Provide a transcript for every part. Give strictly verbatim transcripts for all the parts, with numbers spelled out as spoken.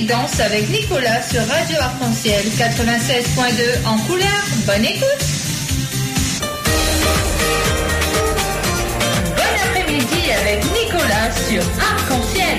musique danse avec Nicolas sur Radio Arc-en-Ciel quatre-vingt-seize point deux en couleur. Bonne écoute. Bon après-midi avec Nicolas sur Arc-en-Ciel.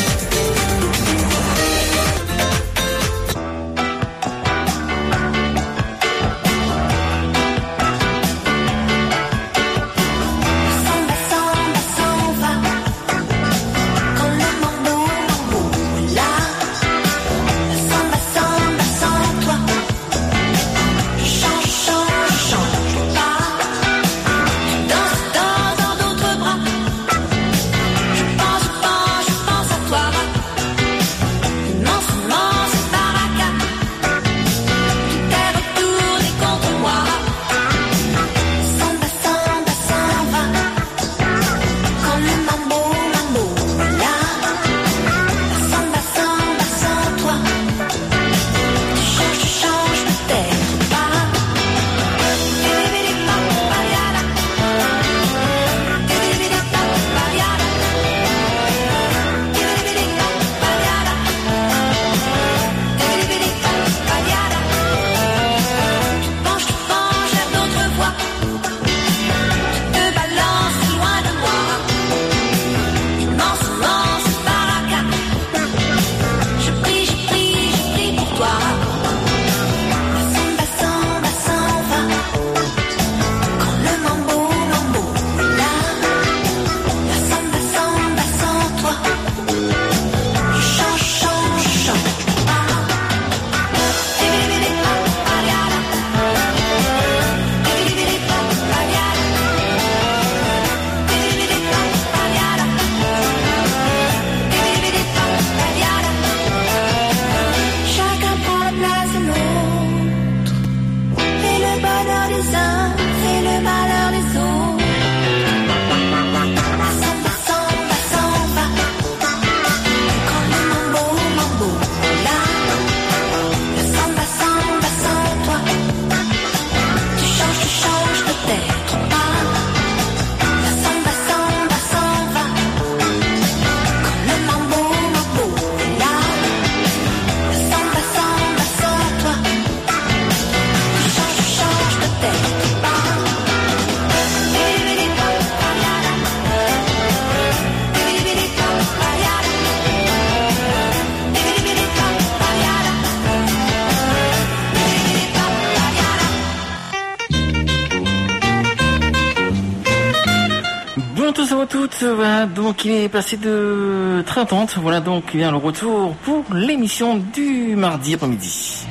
Voilà, donc il est passé de très attente. Voilà donc il vient le retour pour l'émission du mardi après-midi.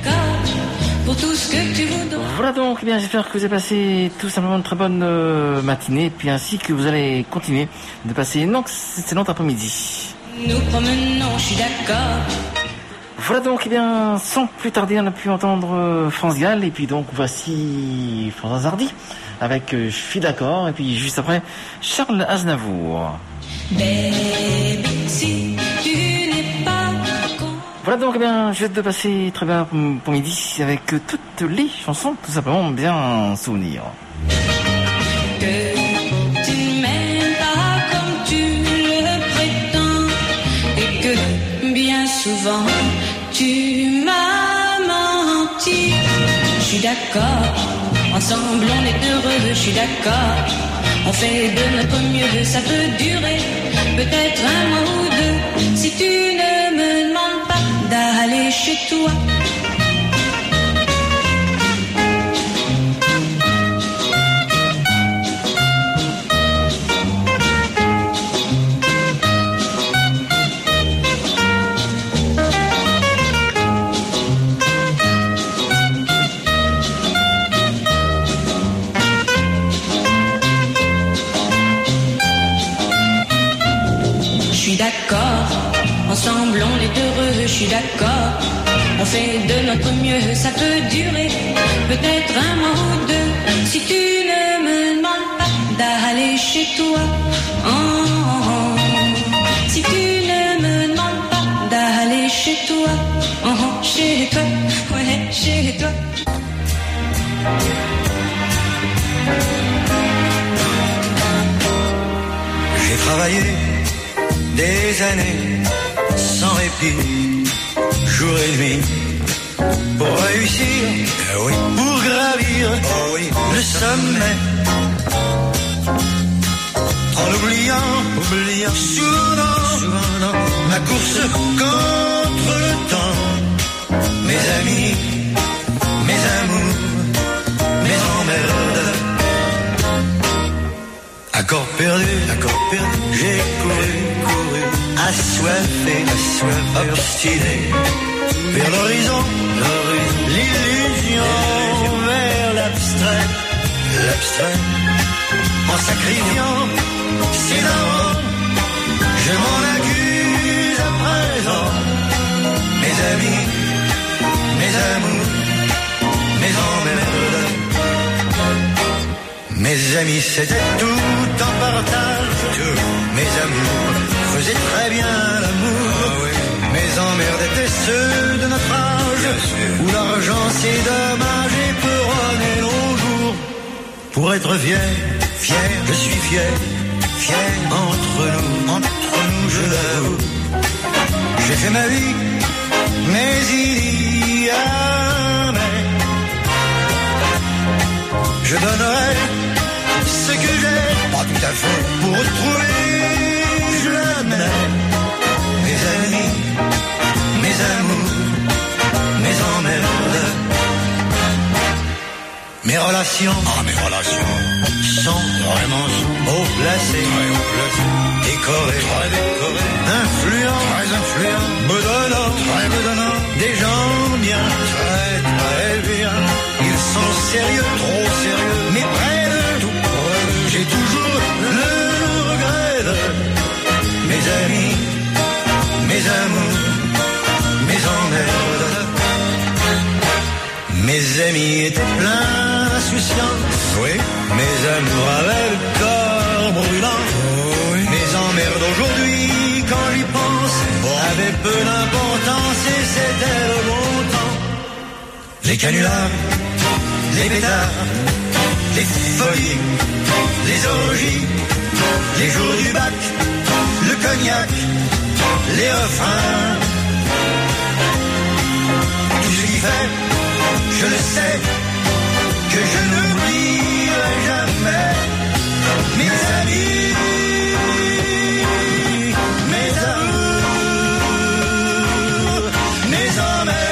Pour tout ce que tu voudras. Voilà donc eh bien j'espère que vous avez passé tout simplement une très bonne euh, matinée, puis ainsi que vous allez continuer de passer une excellente après-midi. Nous promenons, je suis d'accord. Voilà donc eh bien sans plus tarder on a pu entendre euh, France Gall et puis donc voici François Hardy avec euh, Je suis d'accord, et puis juste après Charles Aznavour. Baby, si tu n'es pas con... Voilà donc eh bien je vais te passer très bien pour midi avec toutes les chansons tout simplement bien souvenir. Que tu ne m'aimes pas comme tu le prétends et que bien souvent tu m'as menti. Je suis d'accord. Ensemble on est heureux, je suis d'accord. On fait de notre mieux, ça peut durer peut-être un mois ou deux. Si tu ne me demandes pas d'aller chez toi. Ensemble on est heureux, je suis d'accord. On fait de notre mieux, ça peut durer peut-être un mois ou deux. Si tu ne me demandes pas d'aller chez toi, oh, oh, oh. Si tu ne me demandes pas d'aller chez toi, oh, oh, chez toi, ouais, chez toi. J'ai travaillé des années sans répit, jour et nuit pour réussir, ah oui. Pour gravir oh oui. Le sommet. En oubliant, oubliant souvent, souvent ma course contre le temps. Mes amis, mes amours, mes emmerdes. Accord perdu, accord perdu, j'ai couru, couru, assoiffé, assoiffé, obstiné, vers l'horizon, l'illusion, vers l'abstrait, l'abstrait, en sacrifiant, sinon, je m'en accuse à présent, mes amis, mes amours, mes emmerdes. Mes amis, c'était tout en partage. Tout. Mes amours faisaient très bien l'amour. Ah, oui. Mes emmerdes étaient ceux de notre âge, où l'argent c'est dommage et peut runner nos jours. Pour être fier, fier, je suis fier, fier entre nous, entre nous, je l'avoue. J'ai fait ma vie, mais il y a mais je donnerai ce que j'ai, pas tout à fait, pour retrouver, je l'admets, mes amis, mes amours, mes emmerdes, mes relations, ah mes relations, sont vraiment haut placées, très haut placées, décorées, très décorées, influents, très influents, me donnant, très me donnant, des gens bien, très très bien, ils sont sérieux, trop sérieux, mais près de tout. J'ai toujours le regret de mes amis, mes amours, mes emmerdes. Mes amis étaient pleins d'insouciance, oui. Mes amours avaient le corps brûlant, oui. Mes emmerdes aujourd'hui, quand j'y pense, bon. Avaient peu d'importance et c'était le bon temps. Les canulars, les pétards, les folies, les orgies, les jours du bac, le cognac, les refrains. Tout ce qui fait, je le sais, que je n'oublierai jamais mes amis, mes amours, mes emmerdes.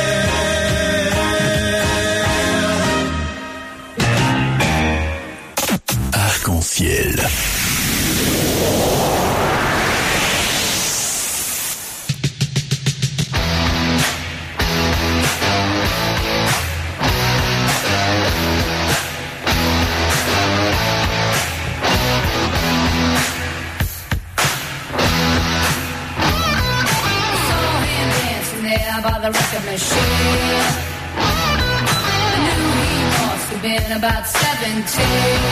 Arc-en-ciel. By the record machine, I knew he must have been about seventeen.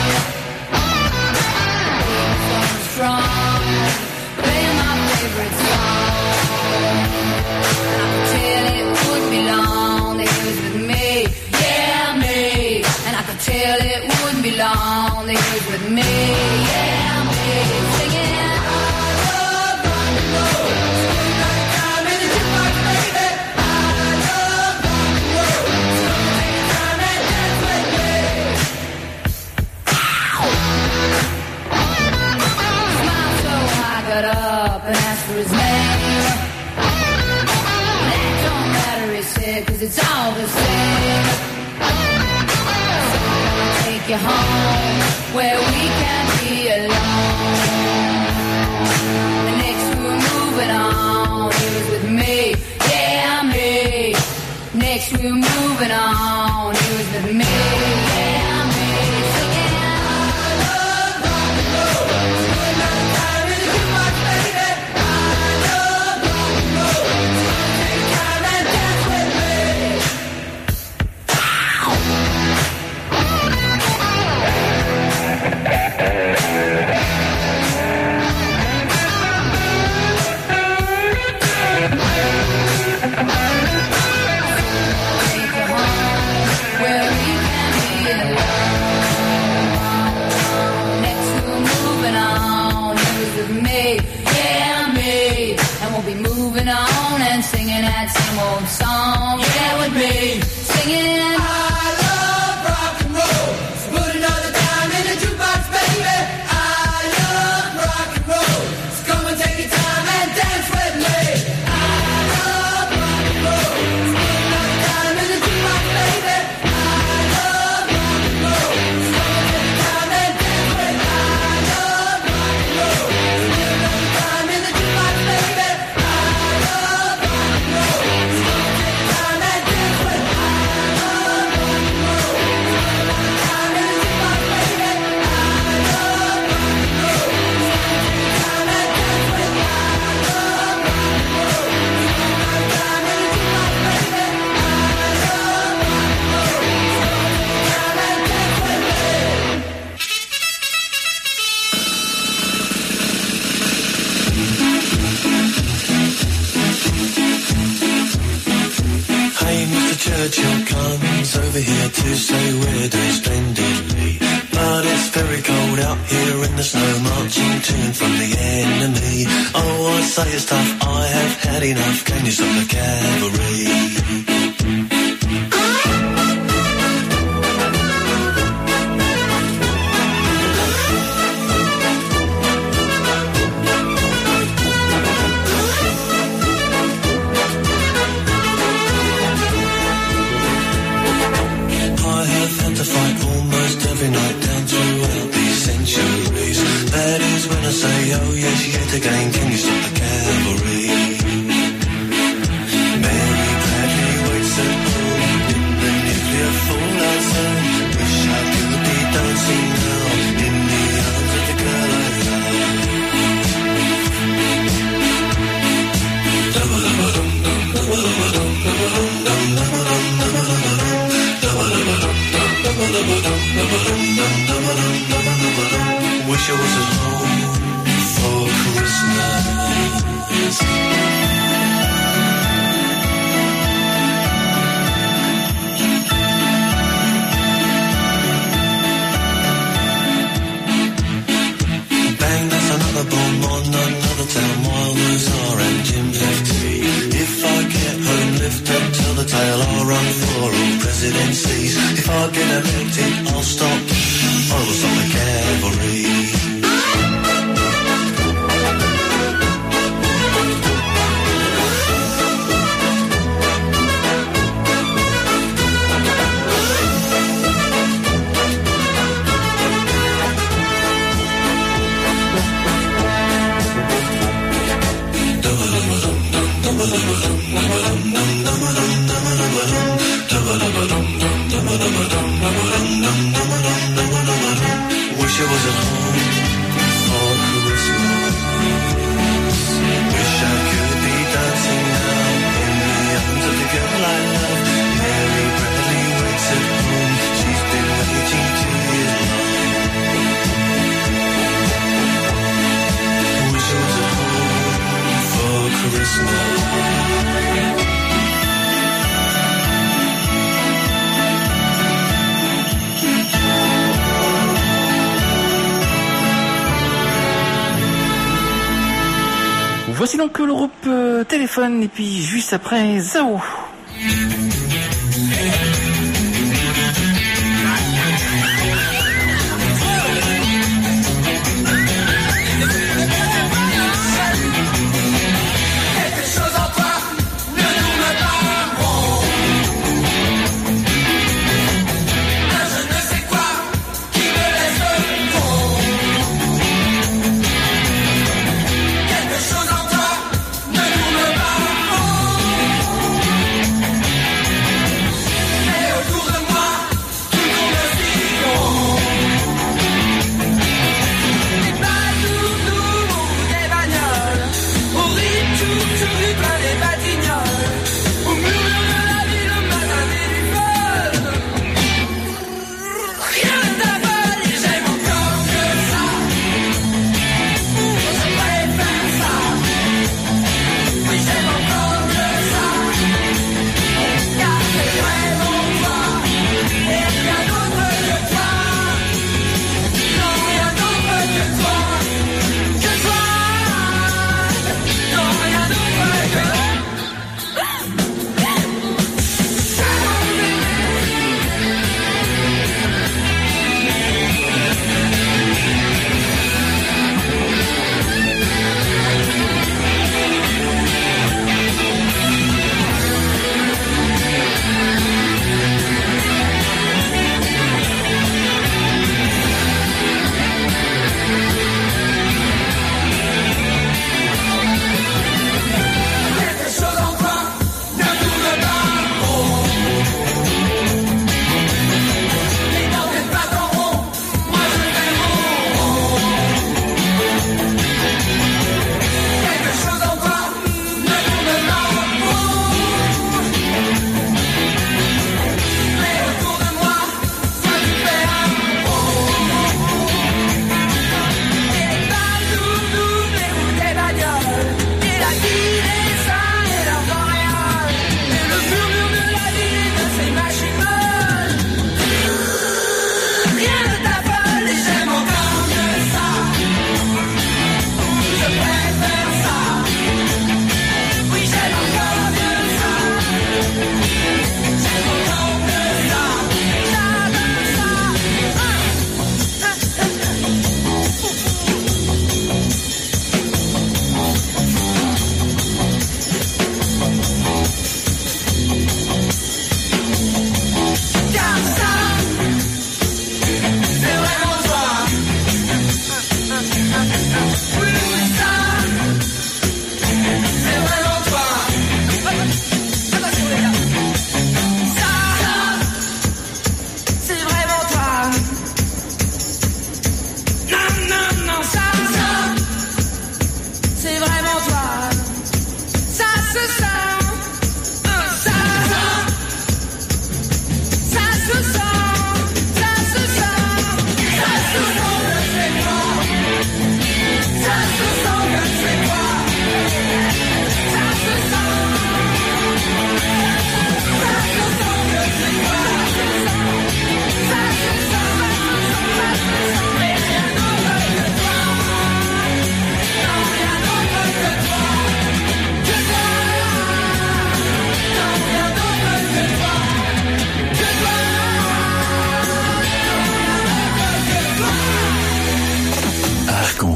He was so strong, playing my favorite song. And I could tell it wouldn't be long that he was with me, yeah me. And I could tell it wouldn't be long that he was with me, yeah me. Singing. Got up and asked for his name. That don't matter, he said, cause it's all the same. So I'll take you home where we can be alone. The next we were moving on, he was with me, yeah me. Next we were moving on, he was with me, yeah me. Singing. Where we can be alone. that same old song. Yeah, with me, singing. I love rock and roll. So put another dime in the jukebox, baby. I love rock and roll. So come and take your time and dance with me. I love rock and roll. So put another dime in the jukebox, baby. I love rock and roll. So come and take your time and dance with me. I love rock and roll. So put another dime in the jukebox, baby. Churchill comes over here to say we're doing splendidly, but it's very cold out here in the snow, marching to and from the enemy. Oh, I say it's tough, I have had enough, can you stop the cavalry? To fight almost every night down throughout these centuries. That is when I say, oh yes, yet again, can you stop the cavalry? Mary Bradley waits at home in the nuclear fallout zone. Wish I could be dancing now in the arms of the girl I love. Dum-ba-dum-ba-dum-dum, dum-ba-dum-ba-dum, dum-ba-dum-dum, dum-ba-dum-dum-dum-dum-dum. Wish I was at home for Christmas. Bang, that's another bomb on another town while Lazar and Jim have tea. If I get home, lift up till the tail, I'll run for all presidencies. If I get elected, I'll stop, I will stop the cavalry. Wish I was at home for Christmas. Wish I could be dancing now in the arms of the girl I love. Mary Bradley waits at home. She's been waiting two years long. Wish I was at home for Christmas. Voici donc le groupe euh, Téléphone et puis juste après Zao. Quelque chose en toi ne nous me parle.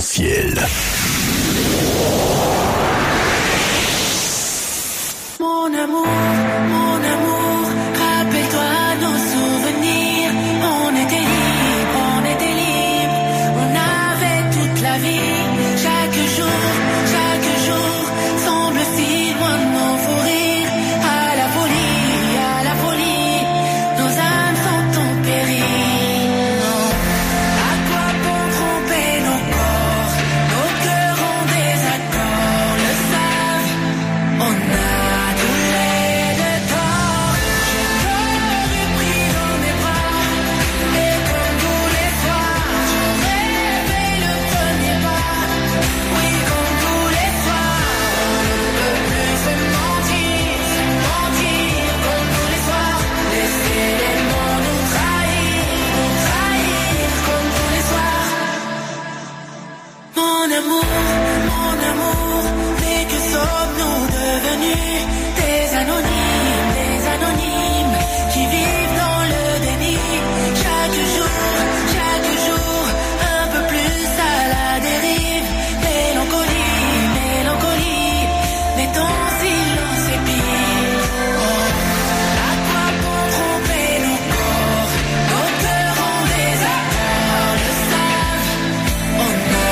Arc-en-ciel. Mon amour, mon amour, rappelle-toi nos souvenirs. On était libre, on était libre, on avait toute la vie. Chaque jour, chaque jour semble si loin de nos fous rires. À la folie, à la folie, nos âmes sont en péril. Non. À quoi bon tromper nos corps? Nos cœurs ont des accords, le savent. On a Mon amour, mon amour, mais que sommes-nous devenus? Des anonymes, des anonymes, qui vivent dans le déni. Chaque jour, chaque jour, un peu plus à la dérive. Mélancolie, mélancolie, mais ton silence est pire. Oh, à quoi bon tromper nos corps? Nos cœurs ont des accords, le savent. On a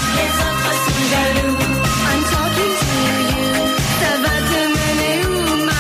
I'm talking to you, ça va te mener où?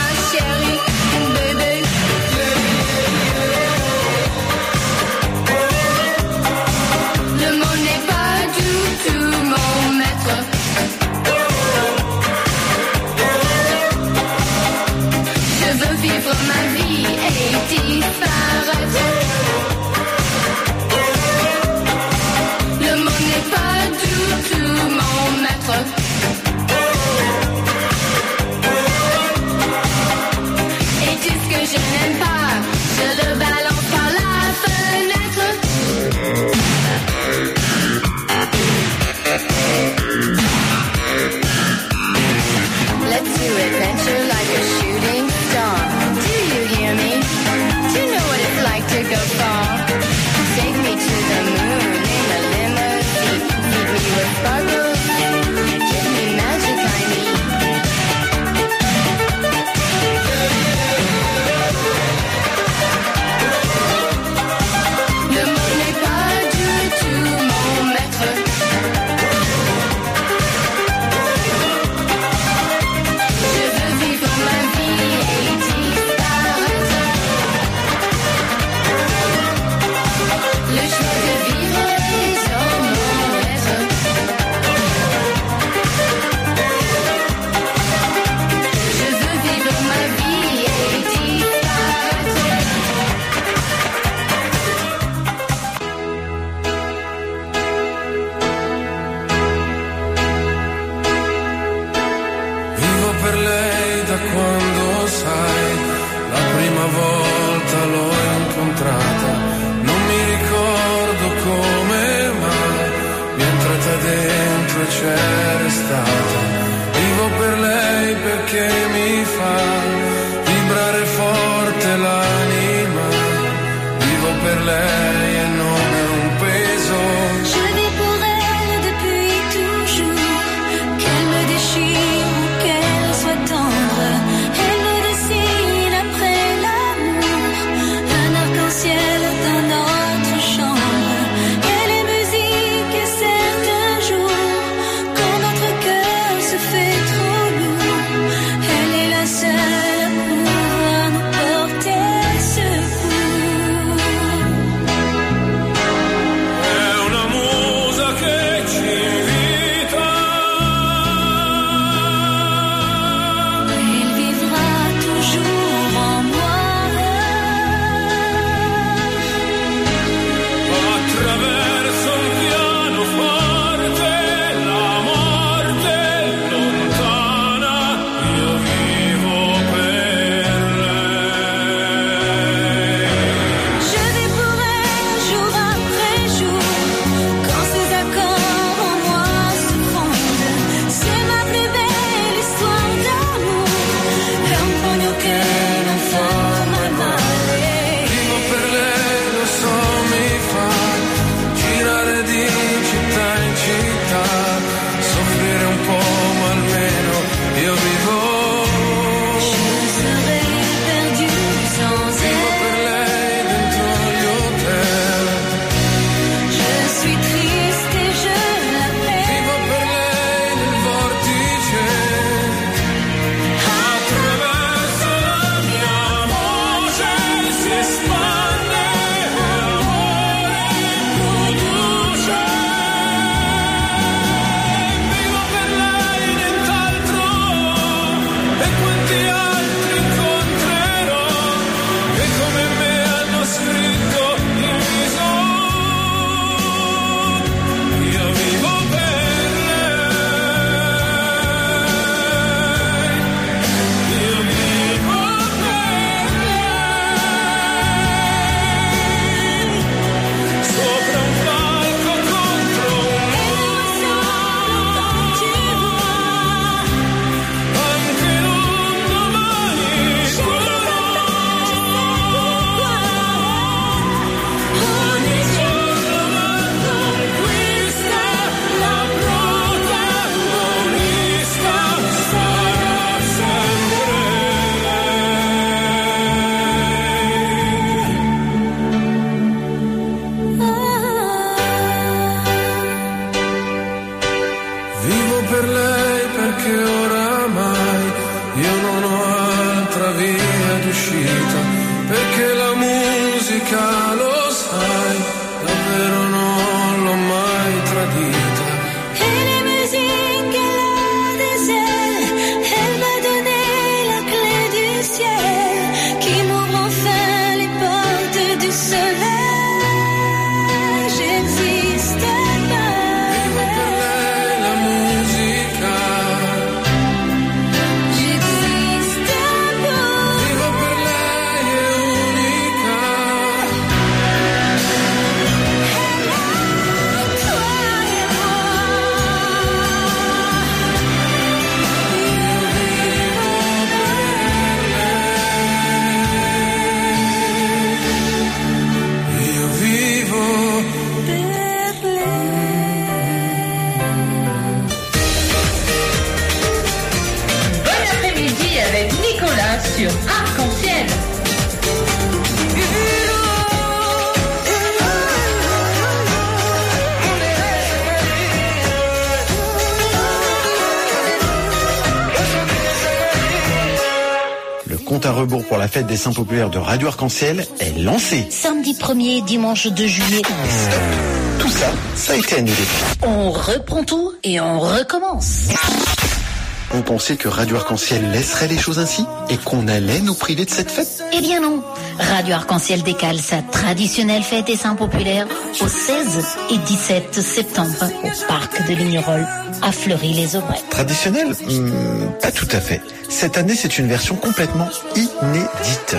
per lei da quando sai, la prima volta l'ho incontrata, non mi ricordo come mai, mi è entrata dentro e c'è restata, vivo per lei perché mi fa vibrare forte l'anima, vivo per lei e non è un peso. Je vis pour elle depuis toujours, qu'elle me déchire ou qu'elle soit tendre, elle me dessine après l'amour, un arc-en-ciel dans notre chambre, elle est musique et certains jours, quand notre cœur se fait trop lourd, elle est la seule à pouvoir nous porter secours. È una musa che ci invita, Elle vivra toujours en moi. attraverso un pianoforte, la morte lontana, io vivo per lei. Je vis pour elle jour après jour, quand ses accords en moi se fondent, c'est ma plus belle histoire d'amour, è un pugno che non forma male. Vivo per lei, lo so, mi fa girare di città in città, soffrire un po' ma almeno io vivo. Je serais perdue sans Vivo elle. per lei dentro gli hotel, Je suis triste et je l'appelle. vivo per lei nel vortice, attraverso la mia voce si espande l'amore produce. Vivo per lei nient'altro, e quanti altri incontrerò che come me hanno scritto il viso. Io vivo per lei, io vivo per lei, sopra un palco contro un muro, anche in un domani scuro, ogni giorno la conquista, la protagonista sarà sempre lei. Vivo per lei perché oramai io non ho altra via d'uscita, perché la musica, lo sai, davvero non l'ho mai tradita. Et les musiques, elle a des ailes, elle m'a donné la clé du ciel, qui m'ouvre enfin les portes du soleil. J'existe Vivo per pas, lei la musica, j'existe pas. vivo per lei è unica. Toi et Io vivo moi, per lei. Bon après-midi avec Nicolas sur Arc-en-Ciel. Le compte à rebours pour la fête des Saints populaires de Radio Arc-en-Ciel est lancé. Samedi premier, dimanche deux juillet. Tout ça, ça a été annulé. On reprend tout et on recommence. On pensait que Radio Arc-en-Ciel laisserait les choses ainsi et qu'on allait nous priver de cette fête. Eh bien non. Radio Arc-en-Ciel décale sa traditionnelle fête des Saints populaires au seize et dix-sept septembre au parc de Lignerolles à Fleury-les-Aubrais. Traditionnel hmm, Pas tout à fait. Cette année, c'est une version complètement inédite.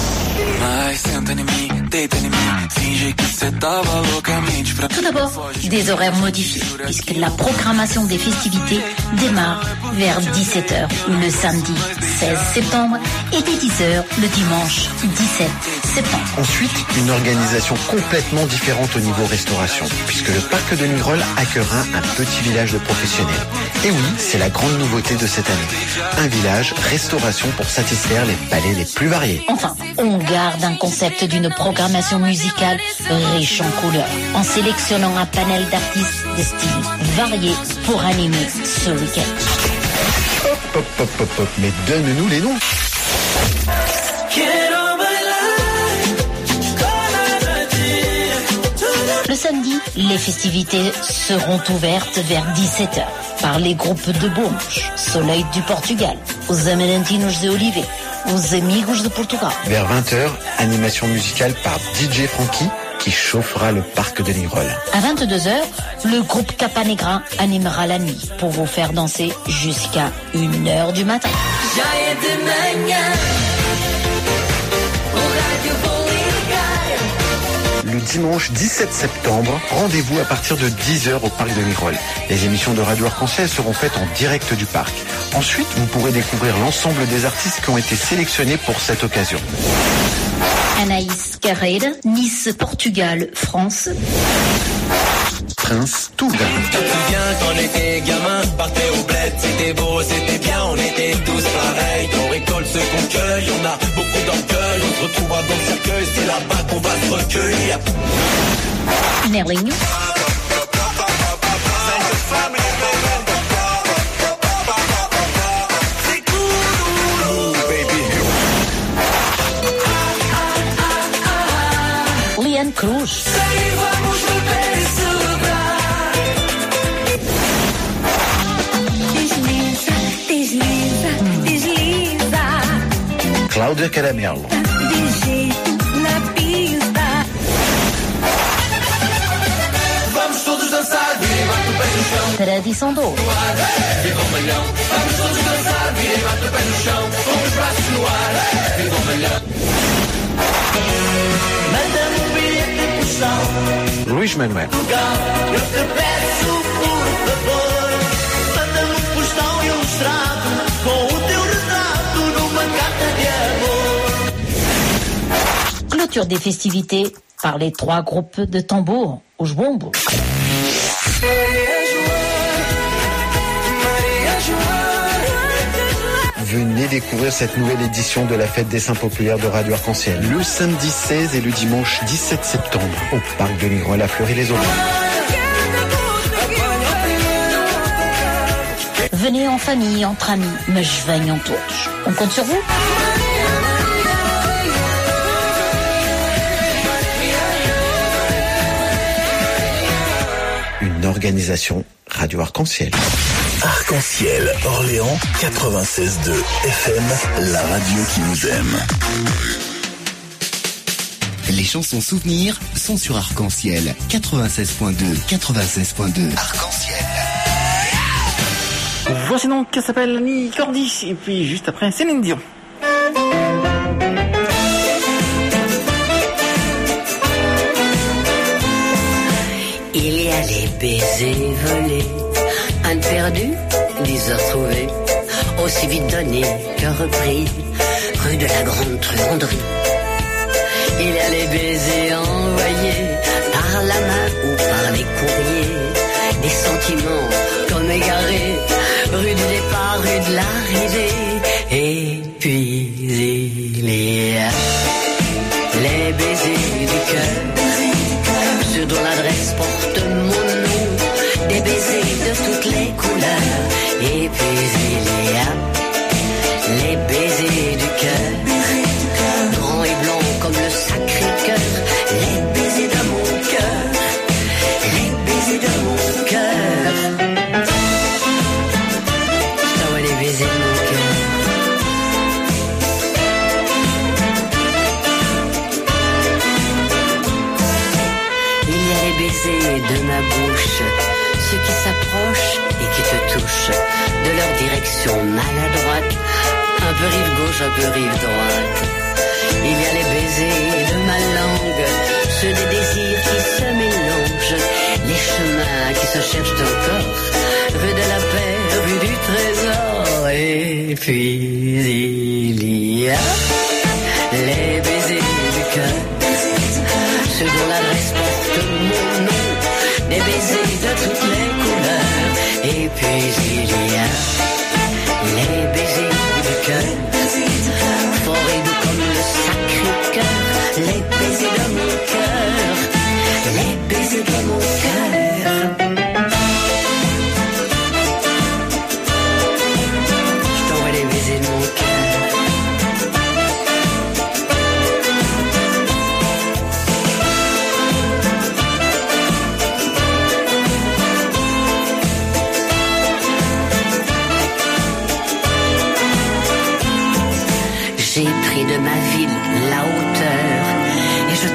Tout d'abord, des horaires modifiés, puisque la programmation des festivités démarre vers dix-sept heures le samedi seize septembre et dès dix heures le dimanche dix-sept septembre. Ensuite, une organisation complètement différente au niveau restauration, puisque le parc de Lignerolles accueillera un petit village de professionnels. Et oui, c'est la grande nouveauté de cette année. Un village restauration pour satisfaire les palais les plus variés. Enfin, on garde un concept d'une programmation musicale riche en couleurs, en sélectionnant un panel d'artistes de styles variés pour animer ce week-end. Hop, hop, hop, hop, hop, mais donne-nous les noms. Le samedi, les festivités seront ouvertes vers dix-sept heures par les groupes de Bourges, Soleil du Portugal, Os Amarentinos de Olivet, Os Amigos de Portugal. Vers vingt heures, animation musicale par D J Frankie qui chauffera le parc de Lignerolles. À vingt-deux heures, le groupe Capanegra animera la nuit pour vous faire danser jusqu'à une heure du matin. Le dimanche dix-sept septembre, rendez-vous à partir de dix heures au parc de Lignerolles. Les émissions de Radio Arc-en-Ciel seront faites en direct du parc. Ensuite, vous pourrez découvrir l'ensemble des artistes qui ont été sélectionnés pour cette occasion. Anaïs Carrera, Nice, Portugal, France. Prince Toul. Bien quand on était gamin, partait au bled, c'était beau, c'était bien, on était tous pareils. On récolte ce qu'on cueille, on a beaucoup d'orgueil, on se retrouvera dans le cercueil, c'est là-bas qu'on va se recueillir. Nerling. Liane Cruz. Cláudia Caramelo. Vamos todos dançar, virem bate o pé no chão. Tradição do Viva o malhão. Vamos todos dançar, virem bate o pé no chão. Com os braços no ar, viva o malhão. Manda-me um bilhete pro chão. Luís Manuel. Eu te peço, por favor, manda-me um postão ilustrado com o teu retrato numa carta de amor. Clôture des festivités par les trois groupes de tambour Os Bombos. Venez découvrir cette nouvelle édition de la fête des Saints populaires de Radio Arc-en-Ciel. Le samedi seize et le dimanche dix-sept septembre au parc de Lignerolles à Fleury-les-Aubrais. Venez en famille, entre amis, mas venham todos. On compte sur vous. Une organisation Radio Arc-en-Ciel. Arc-en-Ciel, Orléans, quatre-vingt-seize virgule deux F M, la radio qui nous aime. Les chansons souvenirs sont sur Arc-en-Ciel, quatre-vingt-seize virgule deux, quatre-vingt-seize virgule deux. Arc-en-Ciel. Voici donc qui s'appelle Annie Cordy, et puis juste après Céline Dion. Il y a les baisers volés, un perdu, dix heures trouvées, aussi vite donné que repris, rue de la Grande Truanderie. Il y a les baisers envoyés par la main ou par les courriers, des sentiments comme égarés, rue du départ, rue de l'arrivée. Et puis il y a les baisers du cœur, ceux dont l'adresse porte mon nom, des baisers de toutes les couleurs. Et puis il y a les baisers du cœur, grands et blancs comme le Sacré-Cœur, les baisers de mon cœur, les baisers de mon cœur. Ça va les baisers. ceux qui s'approchent et qui te touchent de leur direction maladroite. Un peu rive gauche, un peu rive droite. Il y a les baisers de ma langue, ceux des désirs qui se mélangent, les chemins qui se cherchent encore, rue de la paix, rue du trésor. Et puis il y a les baisers du cœur, ceux dont l'adresse porte mon nom, des baisers de toutes les couleurs. Et puis il y a les baisers du cœur, fort et doux comme le Sacré-Cœur, les baisers de mon cœur, les baisers de mon cœur. Je t'envoie les baisers de mon cœur. J'ai pris de ma ville la hauteur et je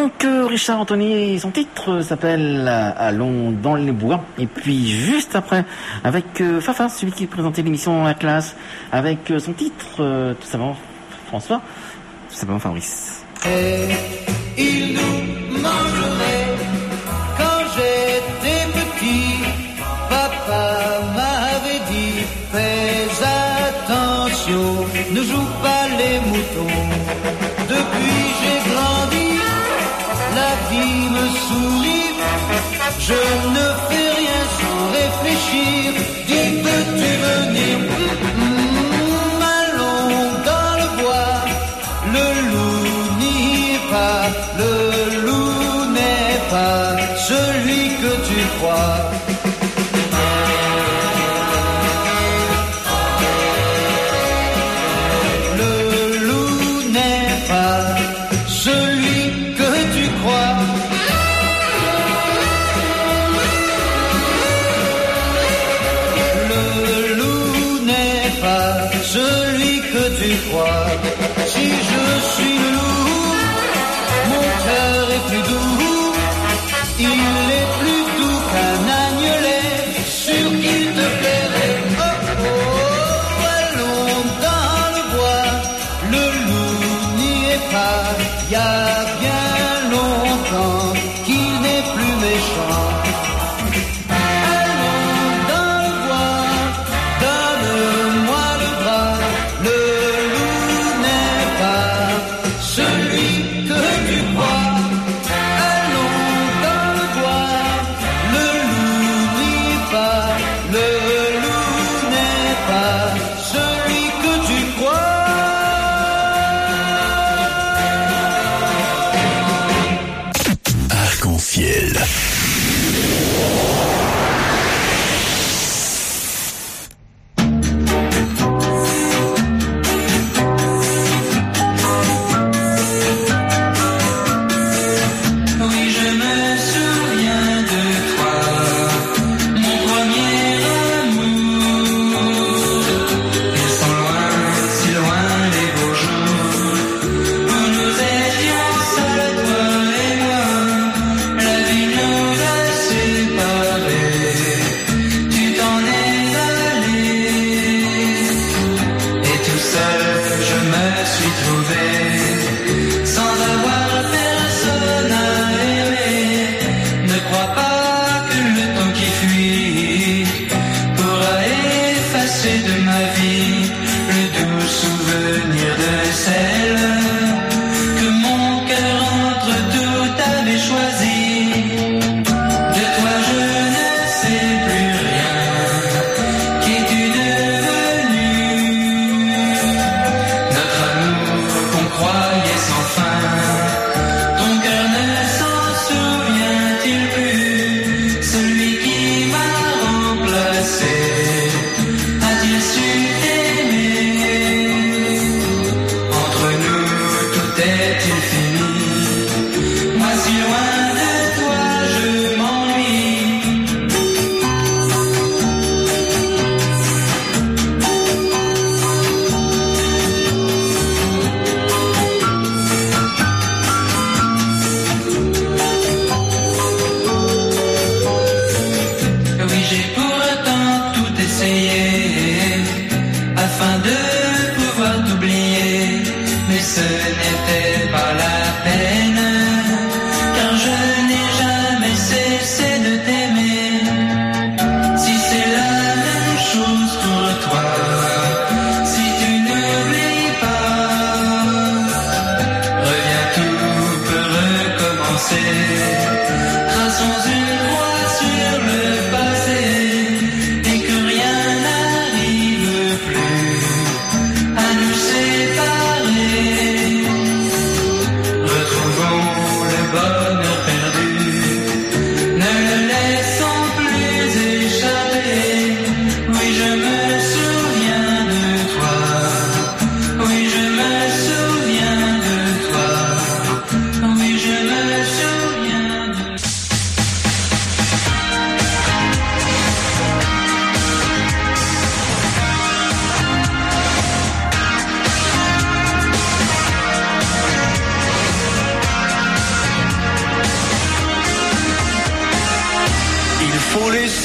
donc euh, Richard Anthony, son titre s'appelle euh, Allons dans les bois. Et puis juste après, avec euh, Fafa, celui qui présentait l'émission à classe, avec euh, son titre, euh, tout simplement François, tout simplement Fabrice. Et il nous mangerait quand j'étais petit. Papa m'avait dit fais attention, ne joue pas les moutons. Depuis j'ai grandi, la vie me sourit. Je ne fais rien sans réfléchir. Dis peux-tu venir? Mmh, allons dans le bois. Le loup n'y est pas, le loup n'est pas celui que tu crois. Si je suis le loup, mon cœur est plus doux. Il est plus doux qu'un agnelet, sûr qu'il te plairait. Oh oh, allons dans le bois. Le loup n'y est pas, y a bien longtemps qu'il n'est plus méchant.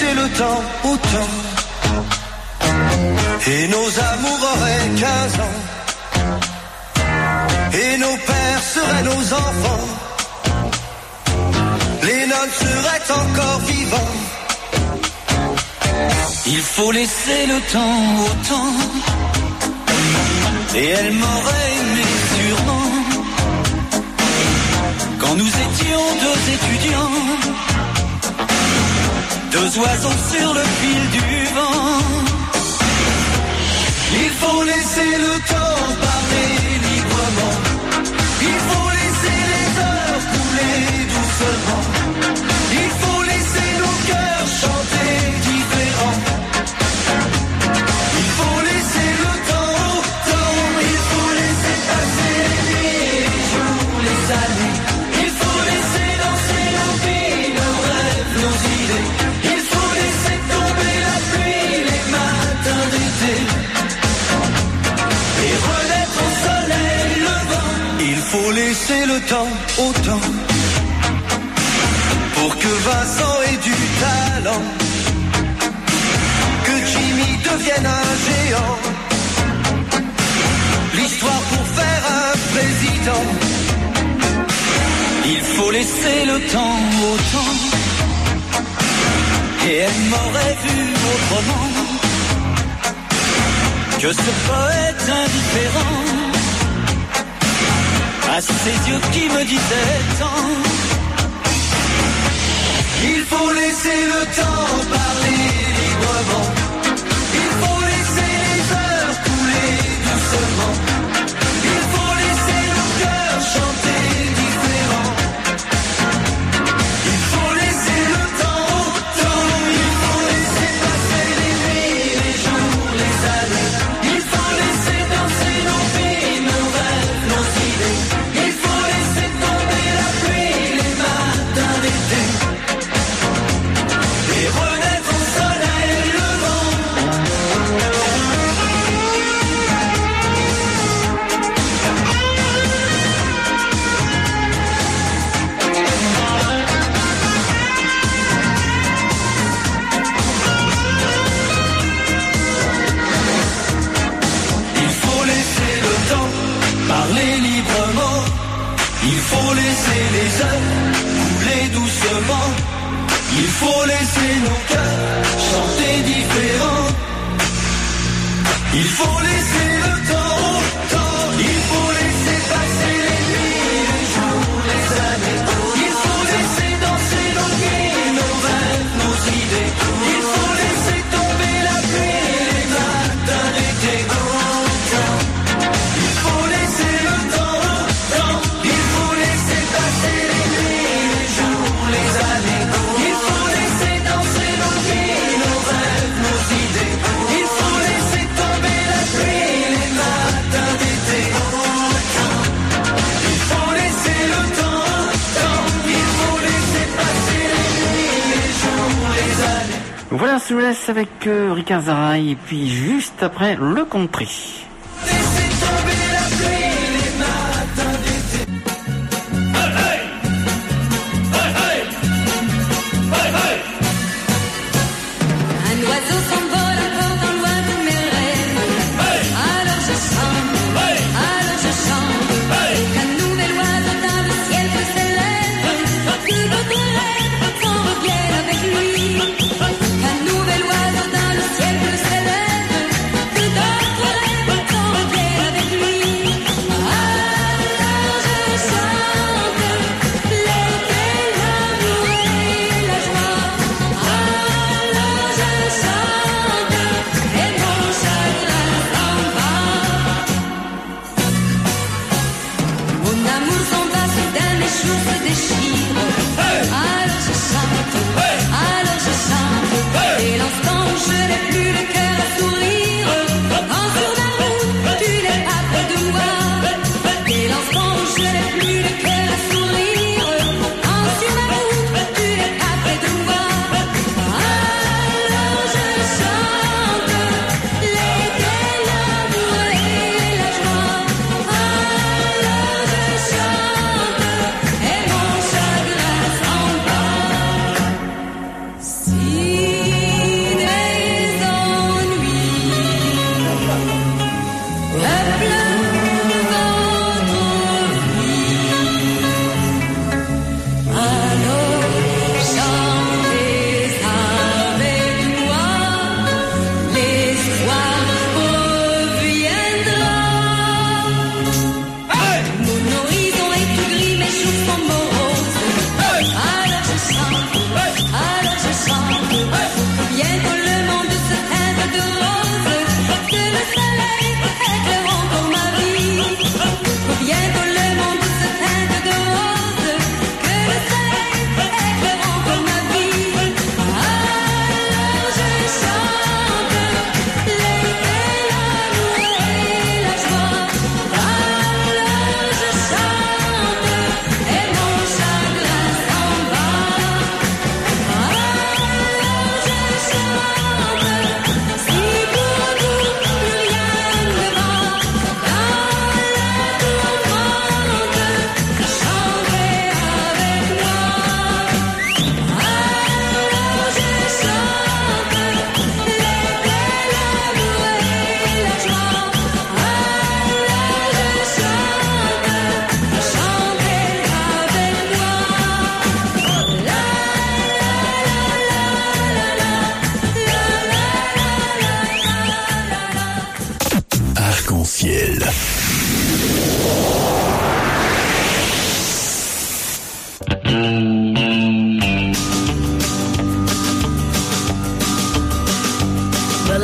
laisser le temps au temps. Et nos amours auraient quinze ans. Et nos pères seraient nos enfants. Les nonnes seraient encore vivants. Il faut laisser le temps au temps. Et elle m'aurait aimé sûrement. Quand nous étions deux étudiants, deux oiseaux sur le fil du vent. Il faut laisser le temps parler librement. Il faut laisser les heures couler doucement. Il faut laisser nos cœurs chanter différents. Il faut laisser le temps au temps. Il faut laisser passer les nuits, les jours, les années. Il faut laisser danser nos vies, nos rêves, nos idées. Il faut laisser tomber la pluie, les matins d'été. Et renaître au soleil levant. Il faut laisser le temps au temps. Pour que Vincent ait du talent. Que Jimmy devienne un géant. L'histoire pour faire un président. Il faut laisser le temps au temps. Et elle m'aurait vu autrement. Que ce poète indifférent, à ses yeux qui me disaient tant. Il faut laisser le temps parler librement. Il faut laisser les heures couler doucement. Il faut laisser nos cœurs chanter différents. Il faut laisser le temps au temps. Il faut laisser passer les nuits, les jours, les années. Il faut laisser danser nos vies, nos rêves, nos idées. Il faut laisser tomber la pluie, les matins d'été. Et renaître au soleil levant. Il faut laisser le temps parler librement. Il faut laisser les heures couler doucement. Il faut laisser nos cœurs chanter différents. Il faut laisser le temps au temps. Il faut laisser passer les nuits, les jours, les années. Il faut laisser danser nos vies, nos rêves, nos idées. Il faut laisser tomber la pluie, les matins d'été. Il faut laisser le temps au temps. Il faut laisser passer les nuits, les jours, les années. Il faut laisser danser nos vies, nos rêves, nos idées. Il faut laisser tomber la pluie, les matins d'été. Il faut laisser le temps au temps. Il faut laisser passer les nuits, les jours, les années. Voilà, on se laisse avec euh, Ricard Zaraï et puis juste après le country. Laissez tomber la pluie, les matins d'été. Hey, hey! Hey, hey! Hey, hey! Un oiseau s'envole encore dans l'oie de mes rêves. Alors je chante, alors je chante. Qu'un nouvel oiseau dans le ciel peut s'élève. Que d'autres rêves s'en reviennent avec lui. Qu'un nouvel oiseau dans le ciel peut s'élève. Que d'autres rêves s'en reviennent avec lui. Alors je chante l'été, l'amour et la joie. Alors je chante et mon chagrin s'en va. Mon amour s'en va, soudain mes jours se déchirent. Alors je chante, alors je chante. Et l'instant où je n'ai plus le cœur à sourire, quand sur la route tu n'es pas près de moi. Et l'instant où je n'ai plus le cœur à sourire, quand sur la route tu n'es pas près de moi. Alors je chante l'été, l'amour et la joie. Alors je chante et mon chagrin s'en va. Si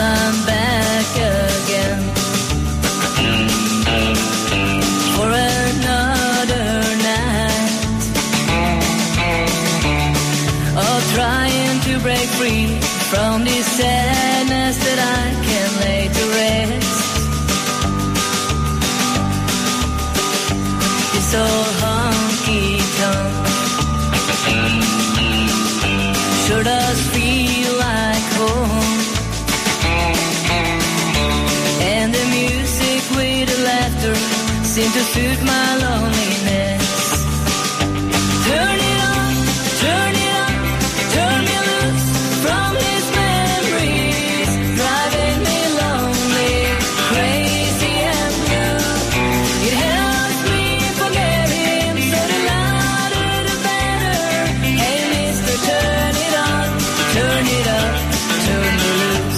I'm back again for another night of trying to break free from this sadness that I can't lay to rest. This old honky-tonk sure does feel like home, and the music with the laughter seem to suit my loneliness. Turn it on, turn it on, turn me loose from these memories, driving me lonely, crazy and blue. It helps me forget him, so the louder the better. Hey mister, turn it on, turn it up, turn me loose.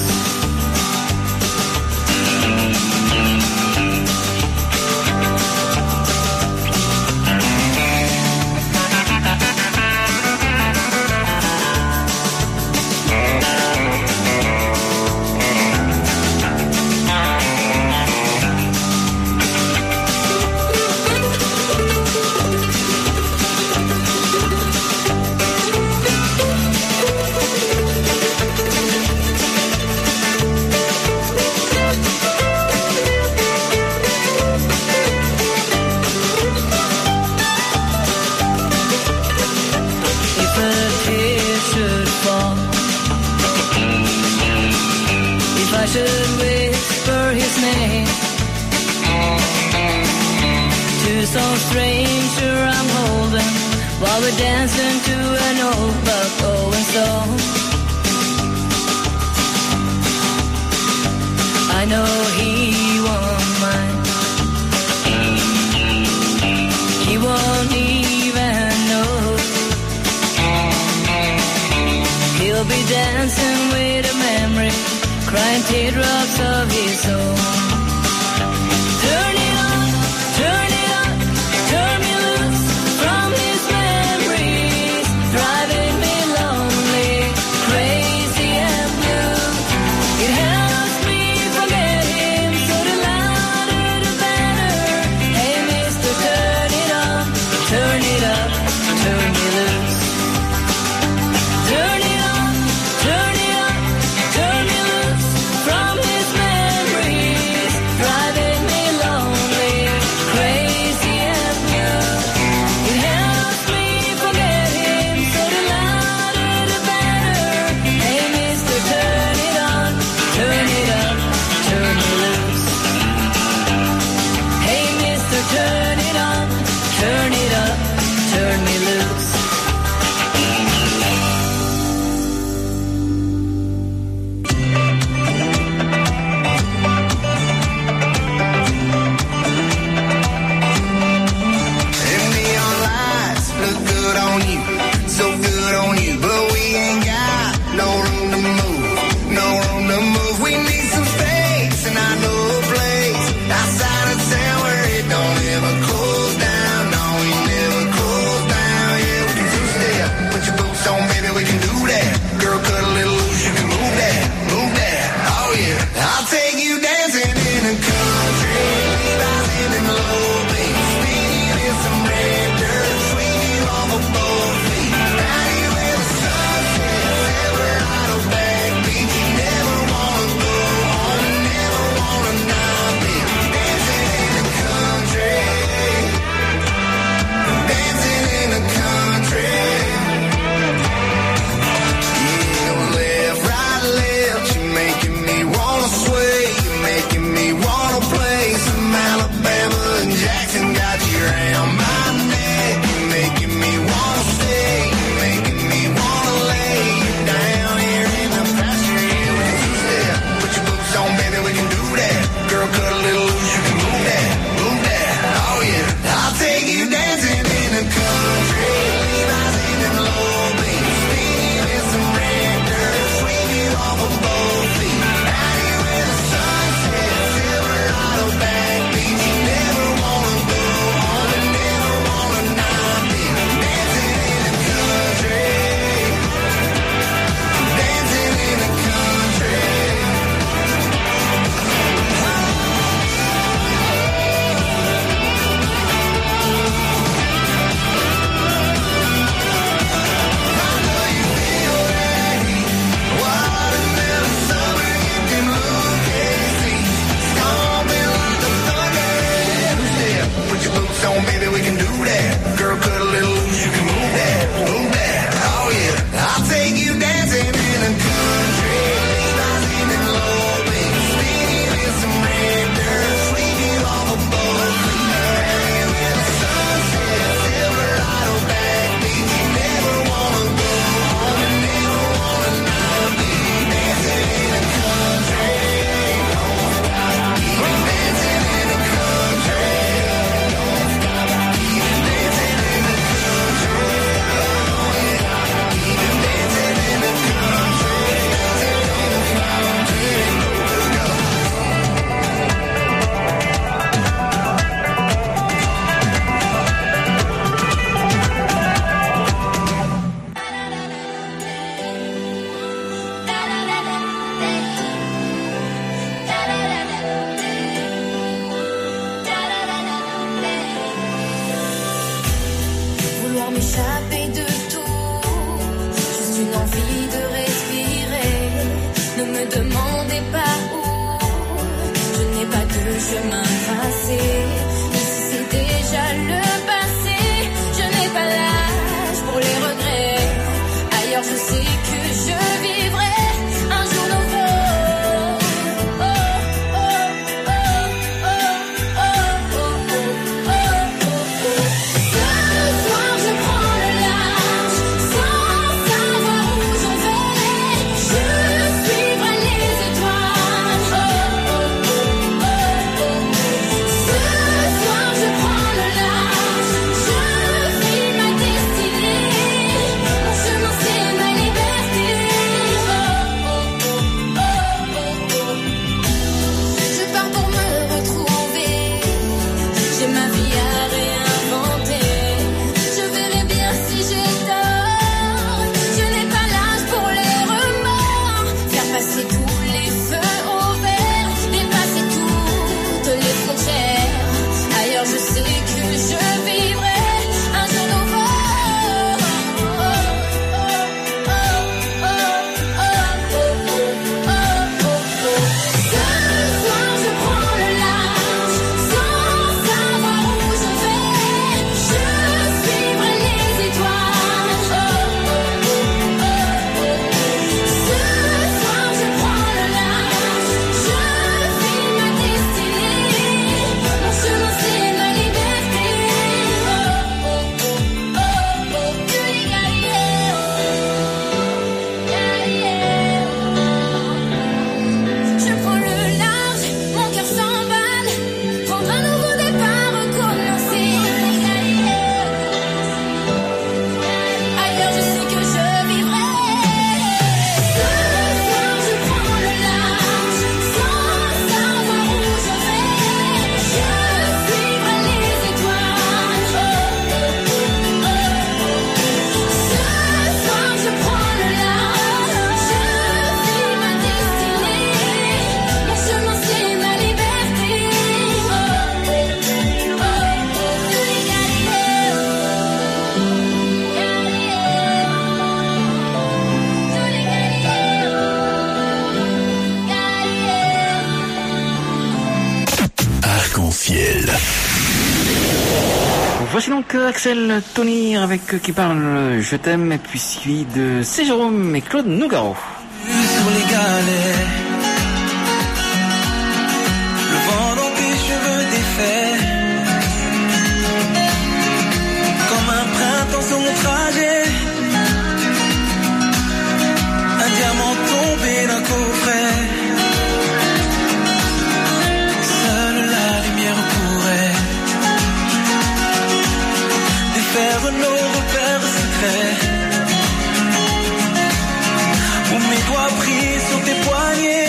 If a tear should fall, if I should whisper his name to some stranger I'm holding while we're dancing to an old Buck Owens song, I know he won't mind. He won't even know. He'll be dancing with a memory, crying teardrops of his own. Turn it on, turn it on, turn me loose from these memories, driving me lonely, crazy and blue. It helps me forget him, so the louder the better. Hey mister, turn it on, turn it up, turn me loose. Turn it on, turn it up, turn me loose from his memories. demandez pas où. Je n'ai pas de chemin tracé. Ici c'est déjà le passé. Je n'ai pas l'âge pour les regrets. Ailleurs je sais que je vivrai un jour nouveau. Oh, oh, oh, oh, oh, oh, oh, oh, oh. Ce soir je prends le large sans savoir où je vais. Je suivrai les étoiles. Oh, oh, oh, oh, oh. Ce soir je prends le large. Je vis ma destinée. Mon chemin c'est ma liberté. Oh, oh, oh, oh, oh. Je pars pour me retrouver. J'ai ma vie à réinventer. Je verrai bien si j'ai tort. Je n'ai pas l'âge pour les remords. Faire passer tous les feux au vert. Dépasser toutes les frontières. Ailleurs je sais que je vivrai un jour nouveau. Oh, oh, oh, oh, oh, oh, oh, oh, oh. Ce soir je prends le large sans savoir où je vais. Je suivrai les étoiles. Oh, oh, oh, oh, oh. Ce soir je prends le large. Je vis ma destinée. Mon chemin c'est ma liberté. Oh, oh, oh, oh, oh. Yeah, yeah, yeah, yeah. Je prends le large, mon cœur s'emballe. Prendre un nouveau départ, recommencer. Ailleurs je sais que je vivrai. Ce soir je prends le large sans savoir où je vais. Je suivrai les étoiles. Oh, oh, oh, oh. Ce soir je prends le large. Je vis ma destinée. Mon chemin c'est ma liberté. Oh, oh, oh, oh. Arc-en-ciel. Voici donc euh, Axel Tonir avec euh, qui parle euh, Je t'aime et puis suivi de C. Jérôme et Claude Nougaro. Sur les galets, le vent dans tes cheveux défaits, comme un printemps sur mon trajet, un diamant tombé d'un coffret. Seule la lumière pourrait défaire nos repères secrets. Où mes doigts pris sur tes poignets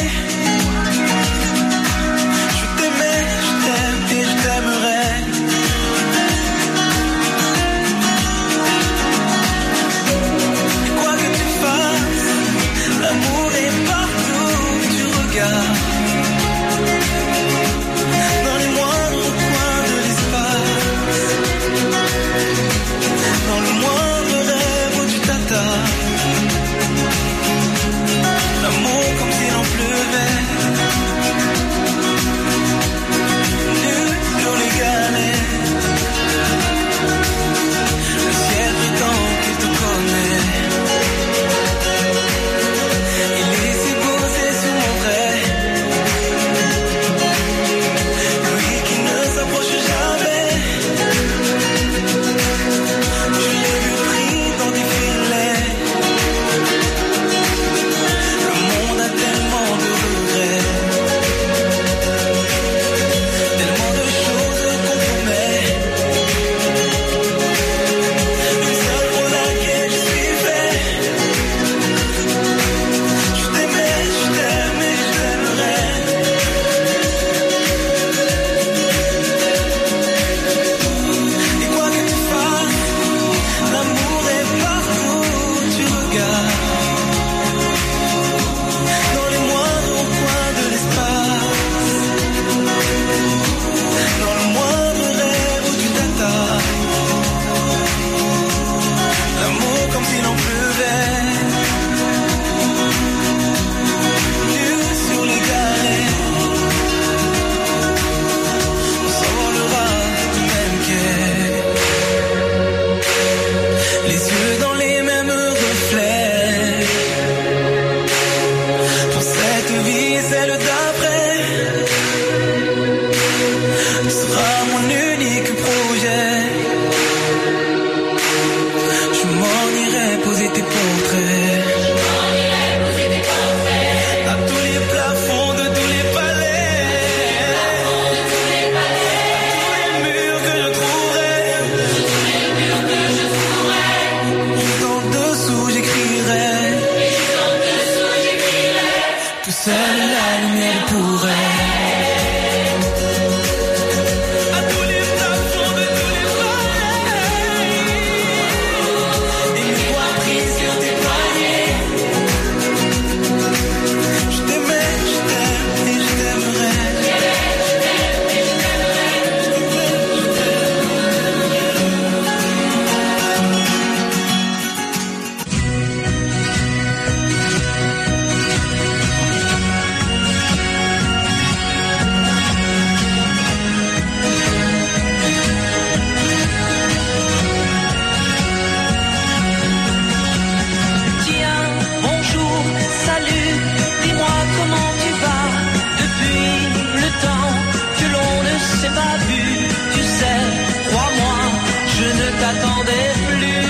d'après sera mon unique projet. Je m'en irai poser tes portraits à tous les plafonds de tous les palais, à tous les murs que je trouverai. Juste en dessous j'écrirai que seule la lumière pourrait. À tous les plafonds de tous les palais, et mes doigts pris sur tes poignets. Je t'aimais, je t'aime et je t'aimerai. Tiens, bonjour, salut, dis-moi comment tu vas depuis le temps que l'on ne s'est pas vu. Tu sais, crois-moi, je ne t'attendais plus.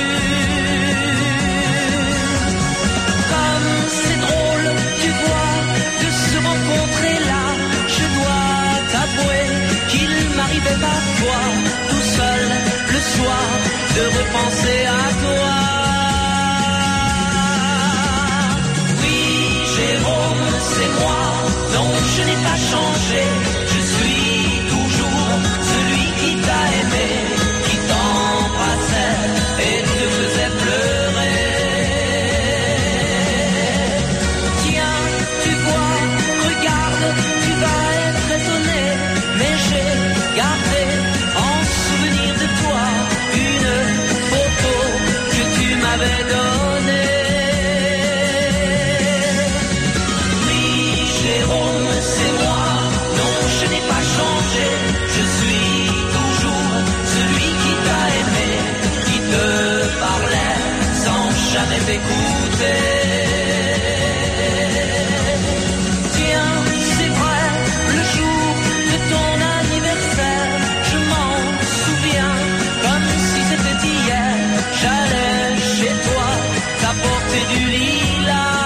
Comme c'est drôle, tu vois, de se rencontrer là, je dois t'avouer qu'il m'arrivait parfois, tout seul, le soir, de repenser à toi. Oui, Jérôme, c'est moi, non, je n'ai pas changé. Je suis toujours celui qui t'a aimé, qui t'embrassait et te faisait pleurer. Tiens, tu vois, regarde, tu vas être étonné, mais j'ai gardé en souvenir de toi une photo que tu m'avais donnée. Oui, Jérôme, c'est moi, non, je n'ai pas changé. Je suis toujours celui qui t'a aimé, qui te parlait sans jamais t'écouter. Tiens, c'est vrai, le jour de ton anniversaire, je m'en souviens comme si c'était hier. J'allais chez toi t'apporter du lilas.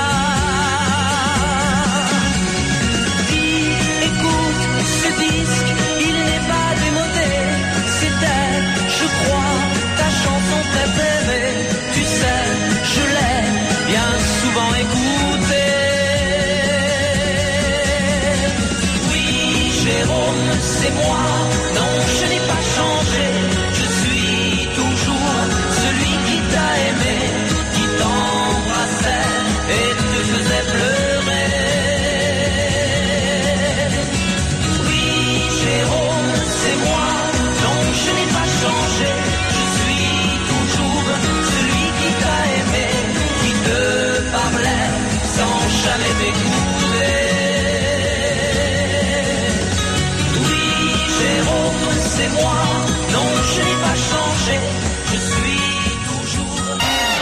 Dis, écoute, ce disque, il n'est pas démodé. C'était, je crois, ta chanson préférée. Tu sais, je l'ai bien souvent écoutée. Oui, Jérôme, c'est moi, non, je n'ai pas changé. Je suis toujours celui qui t'a aimé, qui t'embrassait et te faisait pleurer. Oui, Jérôme, c'est moi, non, je n'ai pas changé. Je suis toujours celui qui t'a aimé, qui te parlait sans jamais t'écouter. Oui, Jérôme, c'est moi, non, je n'ai pas changé. Je suis toujours.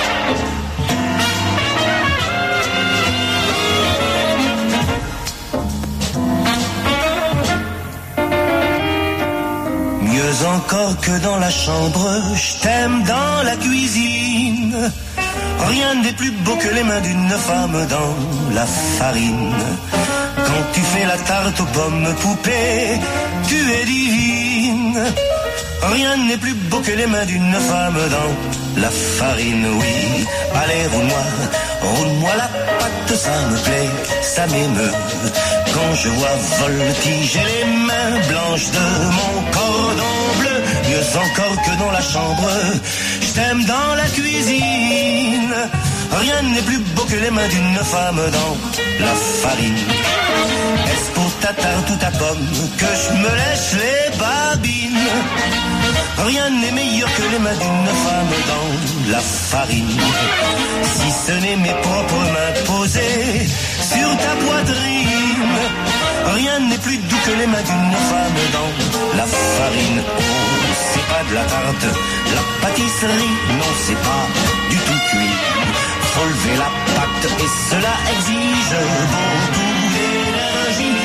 Mieux encore que dans la chambre, je t'aime dans la cuisine. Rien n'est plus beau que les mains d'une femme dans la farine. Quand tu fais la tarte aux pommes poupée, tu es divine. Rien n'est plus beau que les mains d'une femme dans la farine, oui. Allez, roule-moi, roule-moi la patte, ça me plaît, ça m'émeut. Quand je vois voltiger les mains blanches de mon cordon bleu, mieux encore que dans la chambre, je t'aime dans la cuisine. Rien n'est plus beau que les mains d'une femme dans la farine. Est-ce pour ta tarte ou ta pomme que je me lèche les babines? Rien n'est meilleur que les mains d'une femme dans la farine. Si ce n'est mes propres mains posées sur ta poitrine, rien n'est plus doux que les mains d'une femme dans la farine. Oh, c'est pas de la tarte, la pâtisserie, non c'est pas du tout cuit. Faut lever la pâte et cela exige beaucoup d'énergie.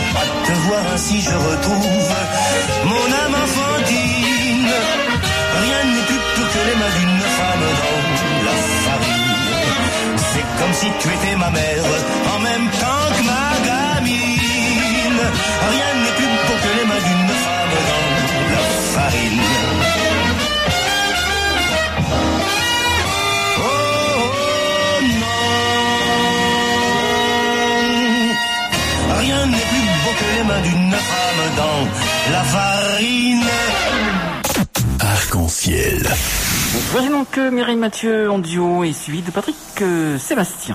si je retrouve mon âme enfantine. Rien n'est plus pur que les mains d'une femme dans la farine. C'est comme si tu étais ma mère en même temps que ma gamine. Rien n'est plus beau que les mains d'une femme dans la farine. Oh, oh non, rien n'est plus beau que les mains d'une femme dans la farine. Arc-en-ciel. Voici donc euh, Mireille Mathieu en duo et suivi de Patrick euh, Sébastien.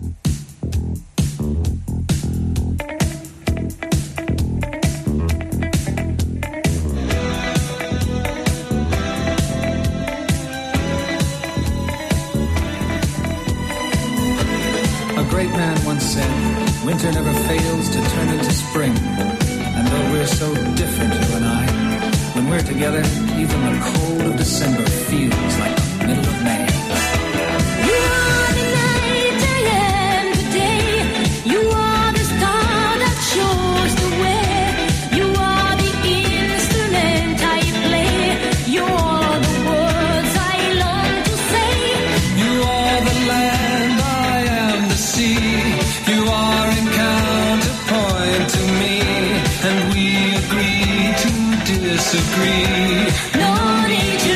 A great man once said, winter never fails to turn into spring. And though we're so different, you and I, when we're together, even the cold of December feels like the middle of May. You are the night I am today. You are the star that shows the way. You are the instrument I play. You are the words I long to say. You are the land, I am the sea. You are in counterpoint to me, and we agree to disagree. No need to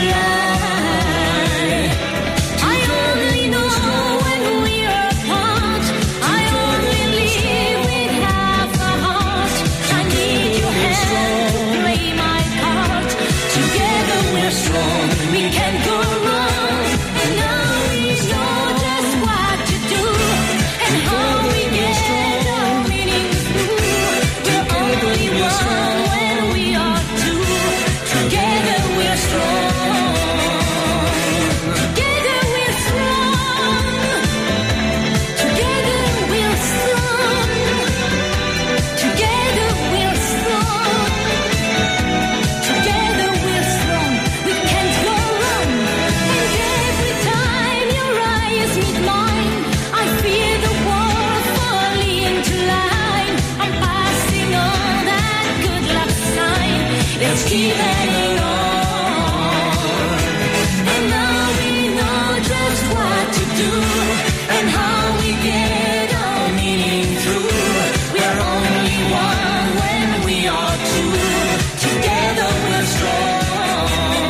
lie. I only know when we are apart. I only live with half a heart. I need your hand to play my part. Together we're strong, we can go wrong. And now we know just what to do and how we get our meaning through. We're only one when we are two. Together we're strong. Together we're strong. Together we're strong. Together we're strong. Together we're strong. We can't go wrong. And every time your eyes meet mine, I feel the world falling into line. I'm passing on that good luck sign. Let's keep hanging on. And now we know just what to do and how we get our meaning through. We're only one when we are two. Together we're strong.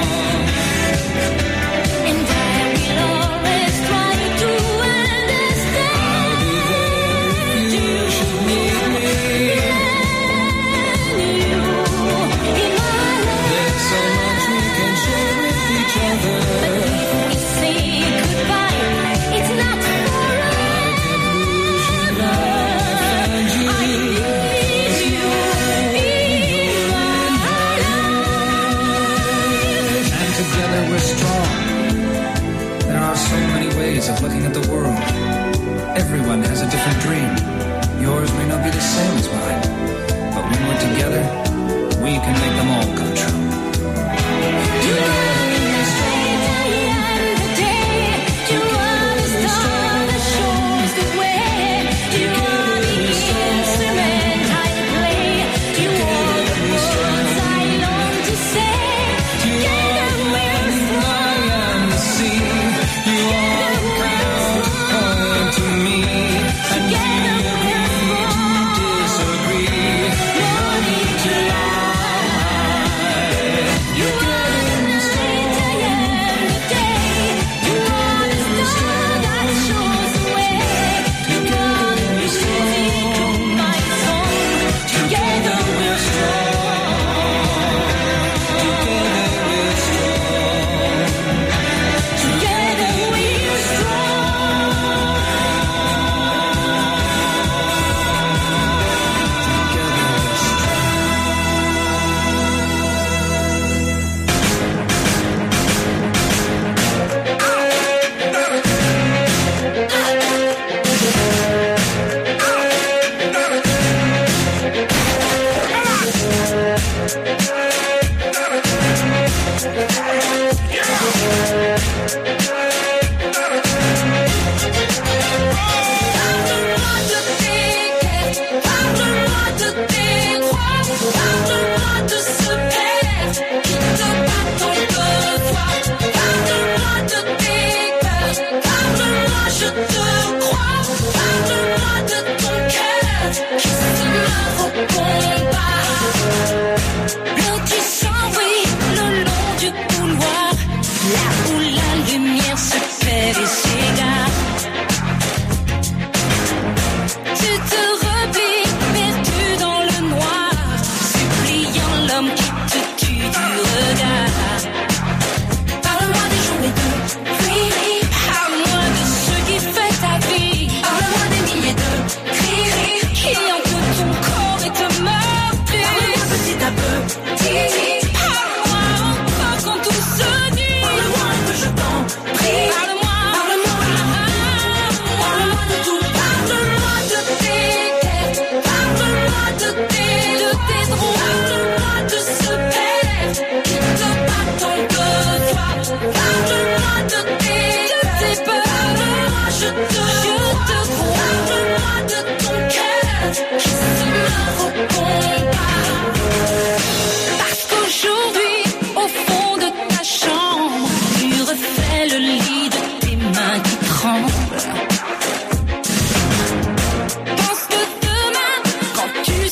And I will always try to understand you. You in my life.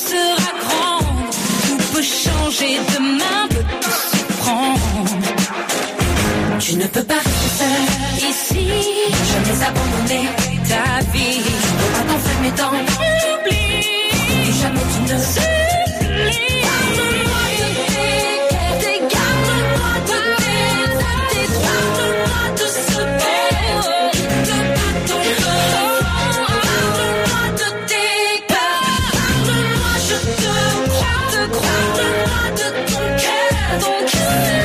sera grande. Tout peut changer demain, peut tout se prendre. Tu ne peux pas rester seul ici, jamais abandonner ta vie. Tu ne peux pas t'enfermer dans l'oubli, et jamais tu ne s'oublies. Parle-moi de tes tes garde-moi de tes tes parle-moi de ce père qui te bat ton cœur. Parle-moi de tes peurs, parle-moi, je te crois, te crois, parle-moi de ton cœur, ton cœur.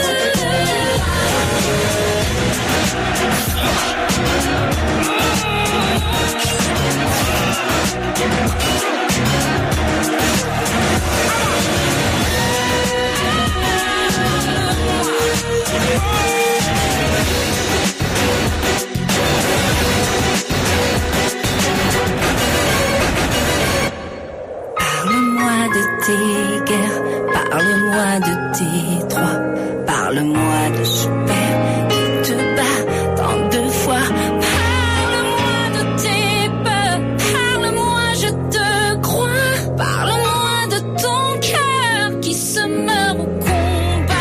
Parle-moi de tes guerres, parle-moi de tes droits, parle-moi de ce père qui te bat tant de fois. Parle-moi de tes peurs, parle-moi, je te crois, parle-moi de ton cœur qui se meurt au combat.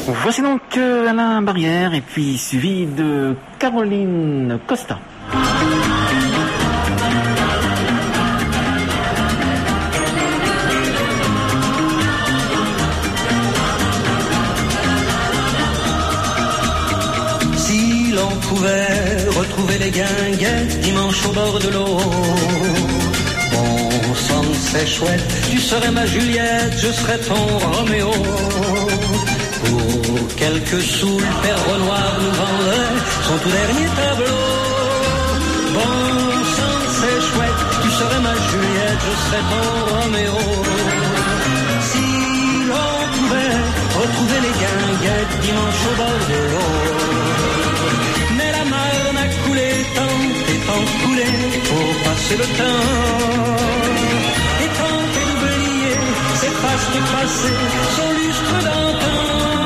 Voici donc euh, Alain Barrière et puis suivi de Caroline Costa. Si l'on pouvait retrouver les guinguettes dimanche au bord de l'eau, bon sang c'est chouette, tu serais ma Juliette, je serais ton Roméo. Pour quelques sous, le père Renoir nous vendrait son tout dernier tableau. Bon sang c'est chouette, tu serais ma Juliette, je serais ton Roméo. Si l'on pouvait retrouver les guinguettes dimanche au bord de l'eau. Mais la Marne a coulé tant et tant coulé pour passer le temps. Et tenter d'oublier ces fastes passés, son lustre d'antan.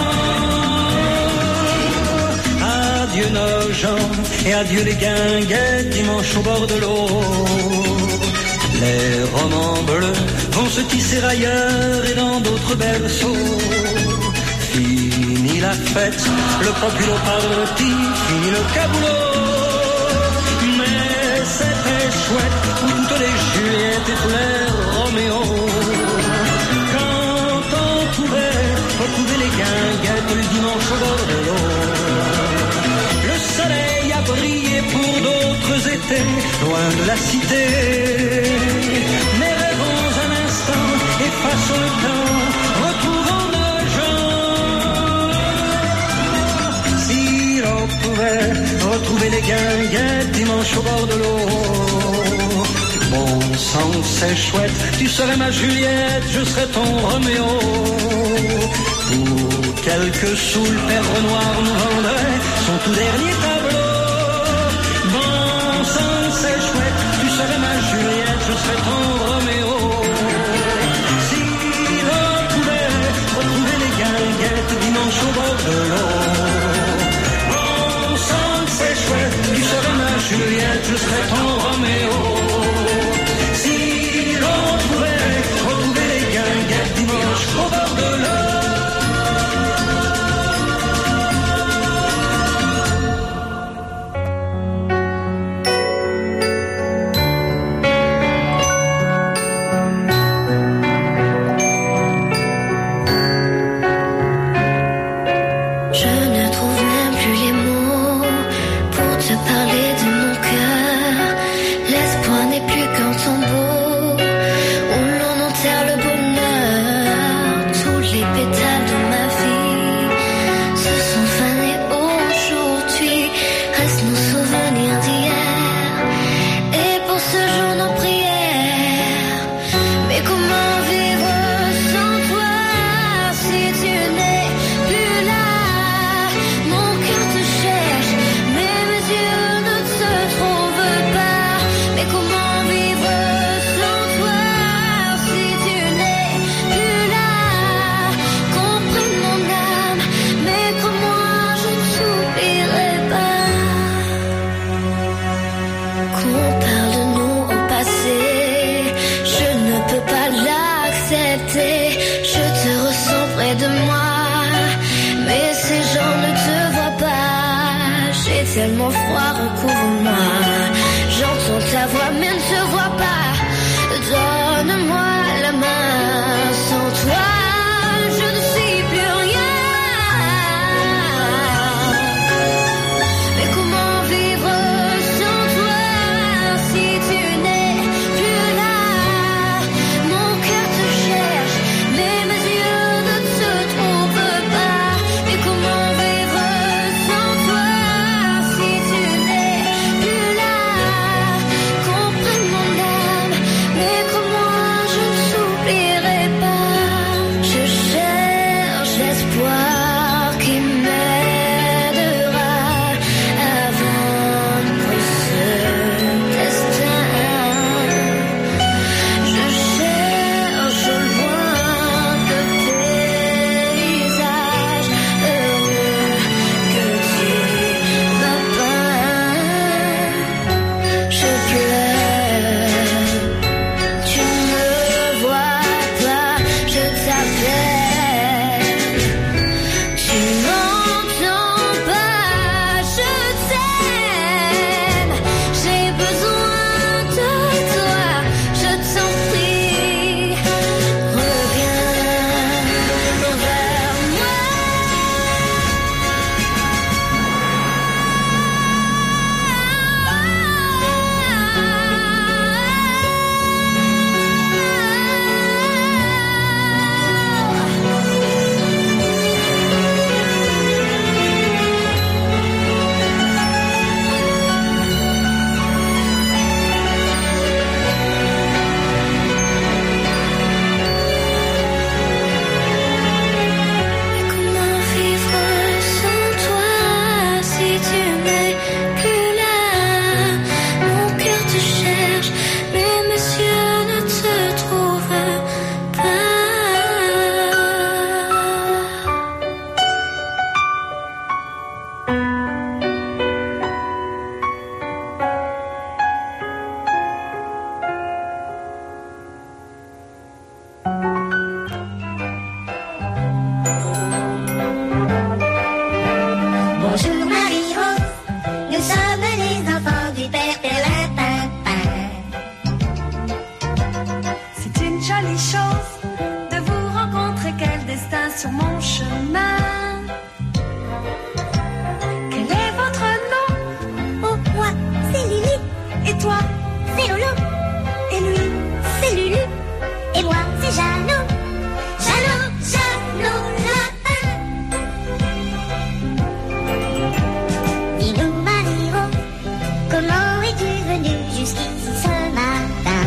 Adieu nos gens et adieu les guinguettes dimanche au bord de l'eau. Les romans bleus vont se tisser ailleurs et dans d'autres berceaux. Fini la fête, le populo parti, fini le caboulot. Mais c'était chouette pour toutes les Juliettes et tous les Roméos. Quand on pouvait retrouver les guinguettes le dimanche au bord de l'eau. Le soleil a brillé pour d'autres étés, loin de la cité. Mais rêvons un instant, effaçons le temps, retrouvons nos gens. Si l'on pouvait retrouver les guinguettes dimanche au bord de l'eau. Bon sang c'est chouette, tu serais ma Juliette, je serais ton Roméo. Pour quelques sous, le père Renoir nous vendrait son tout dernier tableau. Bon sang c'est chouette, tu serais ma Juliette, je serais ton Roméo. Si l'on pouvait retrouver les guinguettes dimanche au bord de l'eau. Bon sang c'est chouette, tu serais ma Juliette, je serais ton Roméo. Si l'on pouvait retrouver les guinguettes dimanche au bord de l'eau. Parler de mon cœur, main. Quel est votre nom? Oh, moi, c'est Lily. Et toi? C'est Lolo. Et lui? C'est Lulu. Et moi, c'est Jeannot. Jeannot, Jeannot, lapin. Dis-nous, Mariro, comment es-tu venu jusqu'ici ce matin?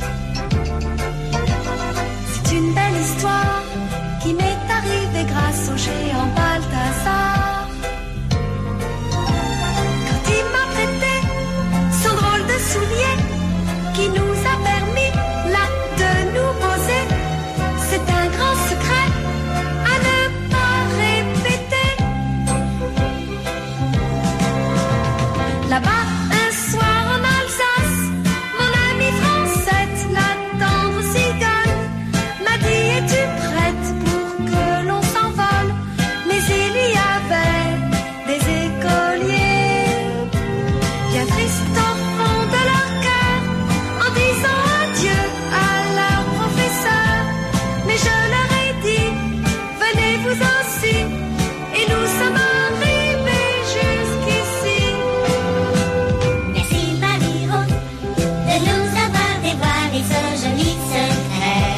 C'est une belle histoire qui m'est arrivée grâce au géant Balthazar. Quand il m'a prêté son drôle de soulier qui nous a permis là de nous poser, c'est un grand secret à ne pas répéter. Là-bas, un soir en Alsace, mon amie Francette, la tendre cigogne, m'a dit: es-tu prête pour que l'on s'envole? Mais il y avait des écoliers bien tristes au fond de leur cœur en disant adieu à leur professeur. Mais je leur ai dit: venez vous aussi. Et nous sommes arrivés jusqu'ici. Merci, Mariro, de nous avoir dévoilé ce joli secret.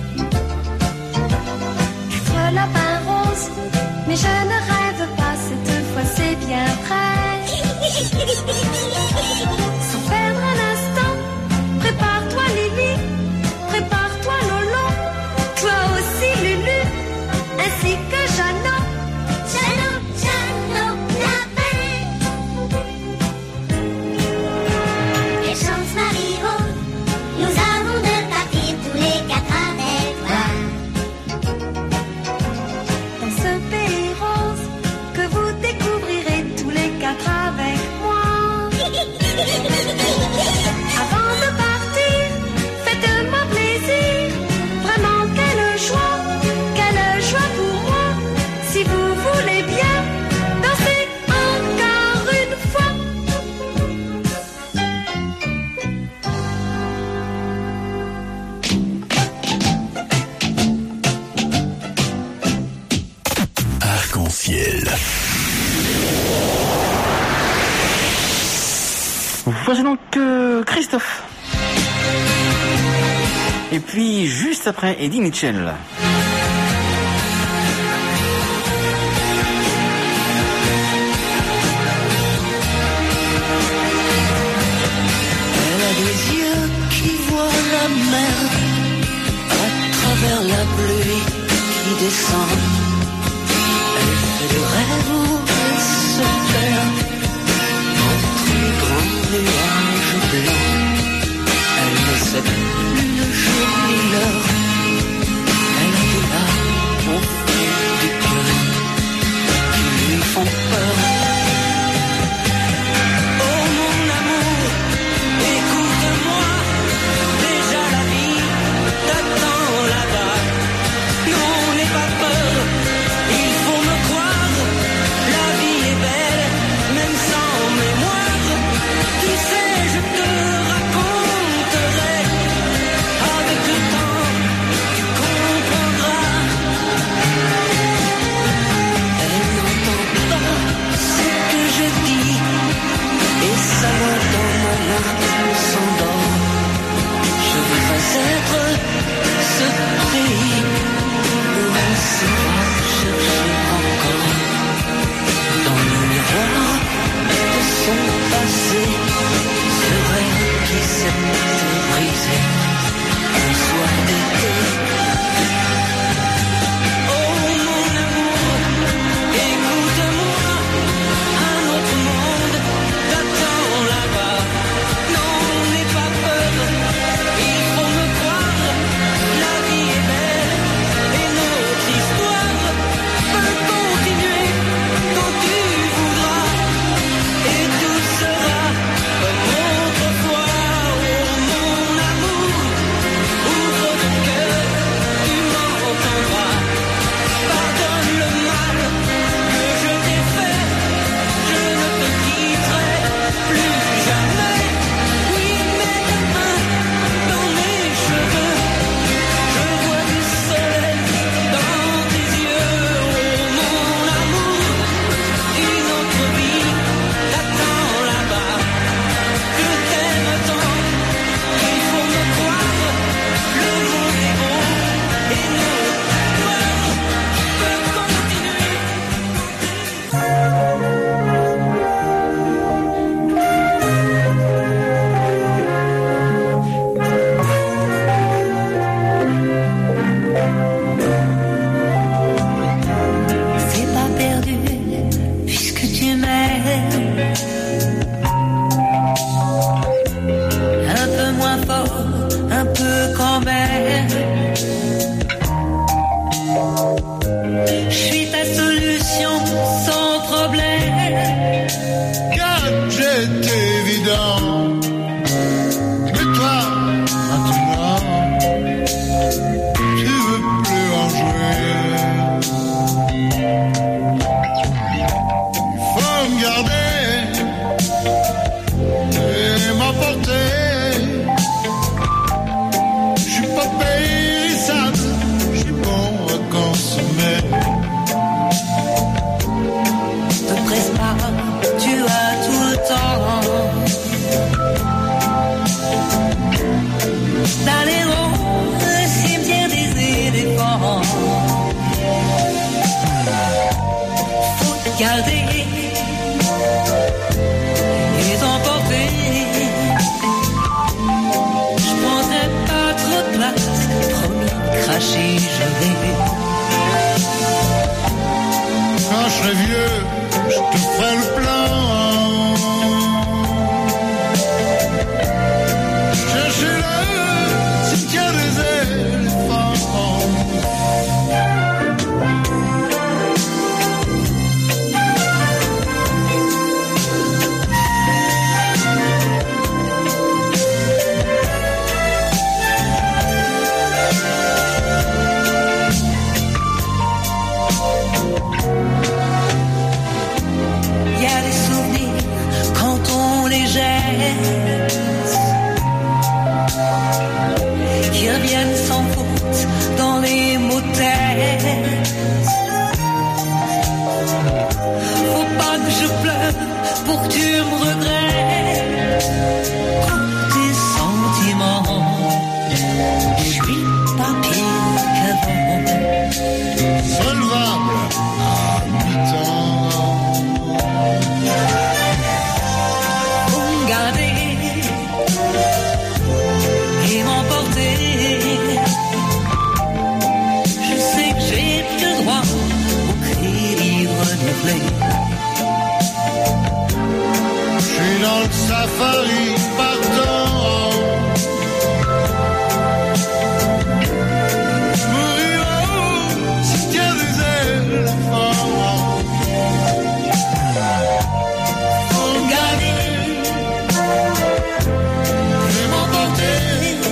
Quatre lapins roses, mais je ne rêve pas, cette fois c'est bien prêt. Sans perdre un instant, prépare-toi Lily, prépare-toi Lolo, toi aussi Lulu, ainsi que Jeannot. Jeannot, Jeannot, lapin. Quelle chance, Mariro, nous avons de partir tous les quatre avec toi. Dans ce pays rose que vous découvrirez tous les quatre avec moi. Avant de partir, faites-moi plaisir. Vraiment quelle joie, quelle joie pour moi. Si vous voulez bien danser encore une fois. Arc-en-ciel. Voici donc euh, Christophe. Et puis juste après Eddie Mitchell. Elle a des yeux qui voient la mer à travers la pluie qui descend. Elle fait des rêves où elle se perd entre les grands nuages blancs. Elle ne sait plus le jour ni l'heure. Elle a passion sans problème. Gadget évident. Mais toi, maintenant, tu veux plus en jouer. Il faut me garder et m'emporter. Je suis pas périssable, je suis bon à consommer. Te presse pas, tu as tout le temps d'aller au cimetière des éléphants. Faut te garder et t'emporter. Je prendrai pas trop de place, promis, cracher je vais. Quand je serai vieux, je te ferai le plan. Chercher le cimetière des éléphants. Il y a des souvenirs quand on les jette, qui reviennent sans faute dans les mots têtes. Faut pas que je pleure pour que tu me regrettes. Tes sentiments, je suis pas pire qu'avant. Solvable à mi-temps. Pour me garder et m'emporter. Je sais que j'ai le droit au crédit renouvelé. Je suis dans le safari partant. Mourir au cimetière des éléphants. Faut me garder et m'emporter.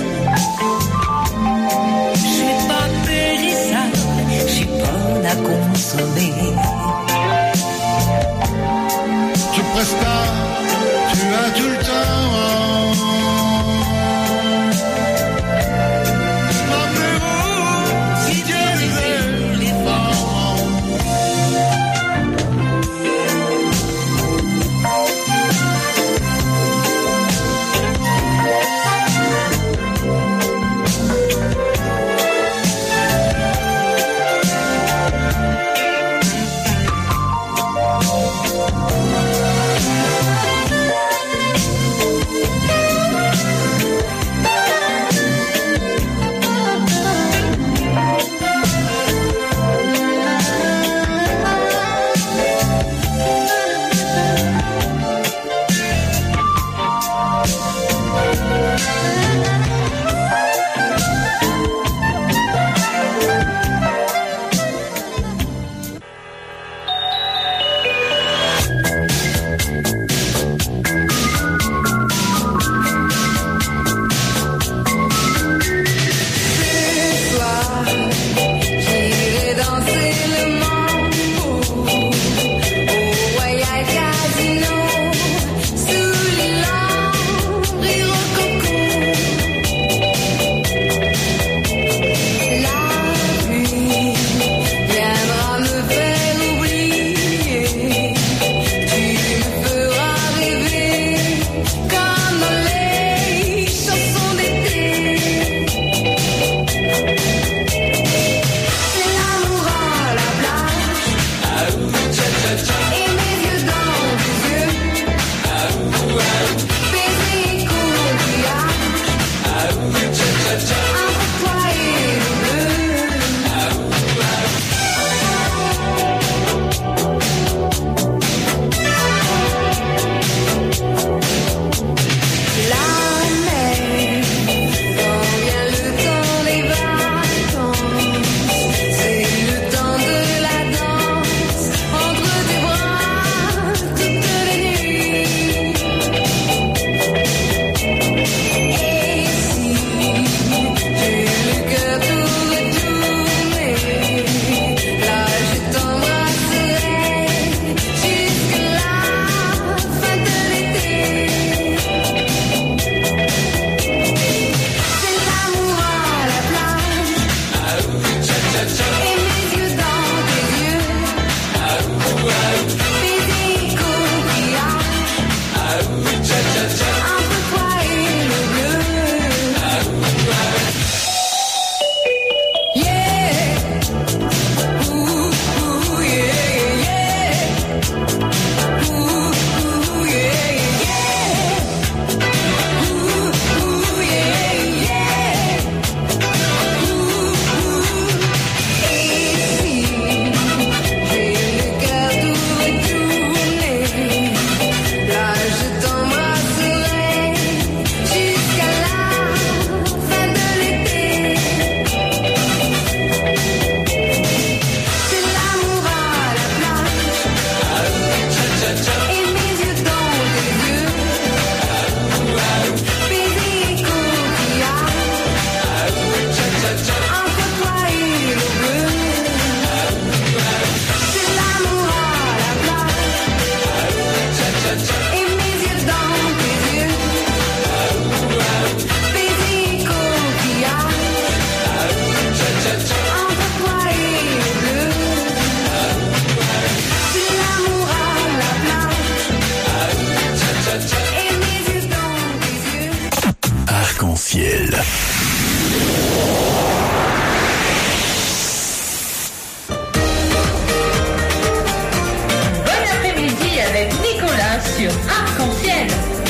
Je suis pas périssable, je suis bonne à consommer. Tu presses pas, tu as tout le temps. avec Nicolas sur Arc-en-Ciel.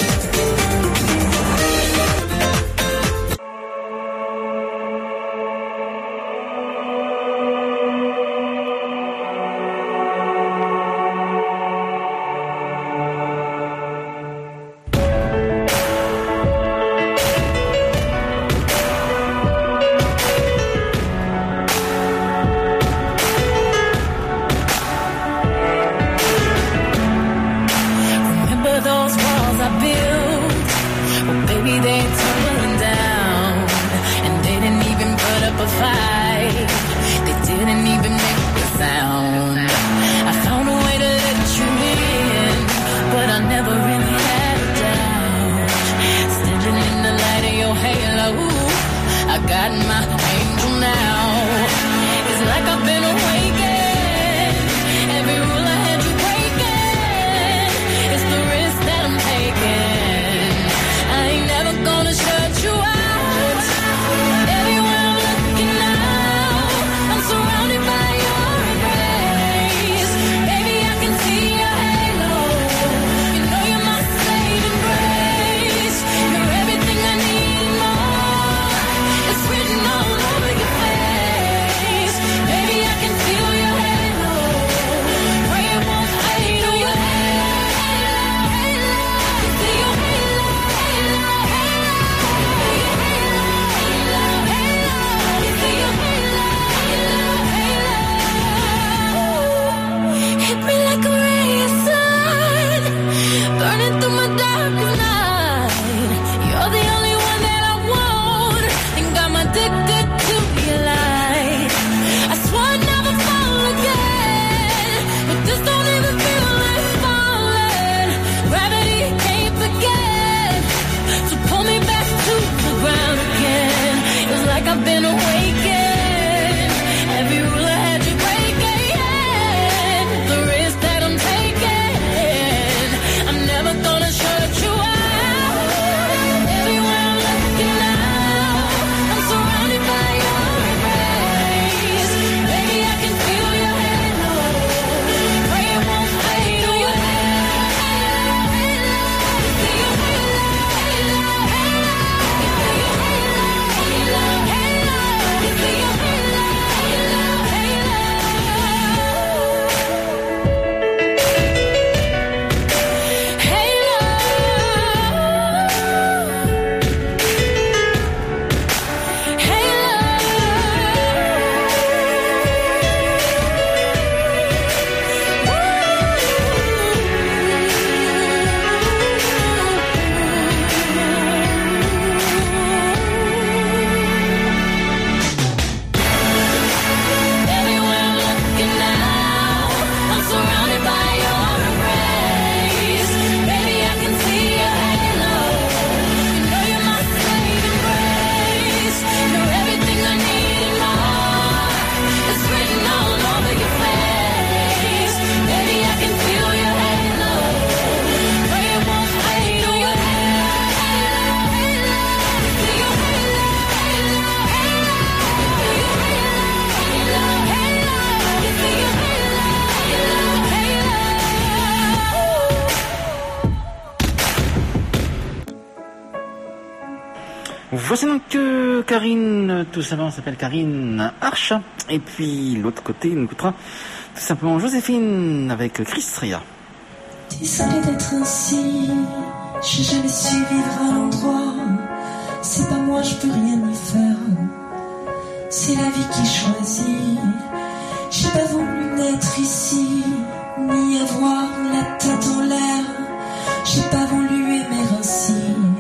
Voici donc euh, Karine, tout simplement s'appelle Karine Arch. Et puis l'autre côté, nous écoutera tout simplement Joséphine avec Chris Ria. Désolée d'être ainsi, j'ai jamais su vivre à l'endroit. C'est pas moi, je peux rien y faire. C'est la vie qui choisit. J'ai pas voulu naître ici, ni avoir la tête en l'air. J'ai pas voulu aimer ainsi.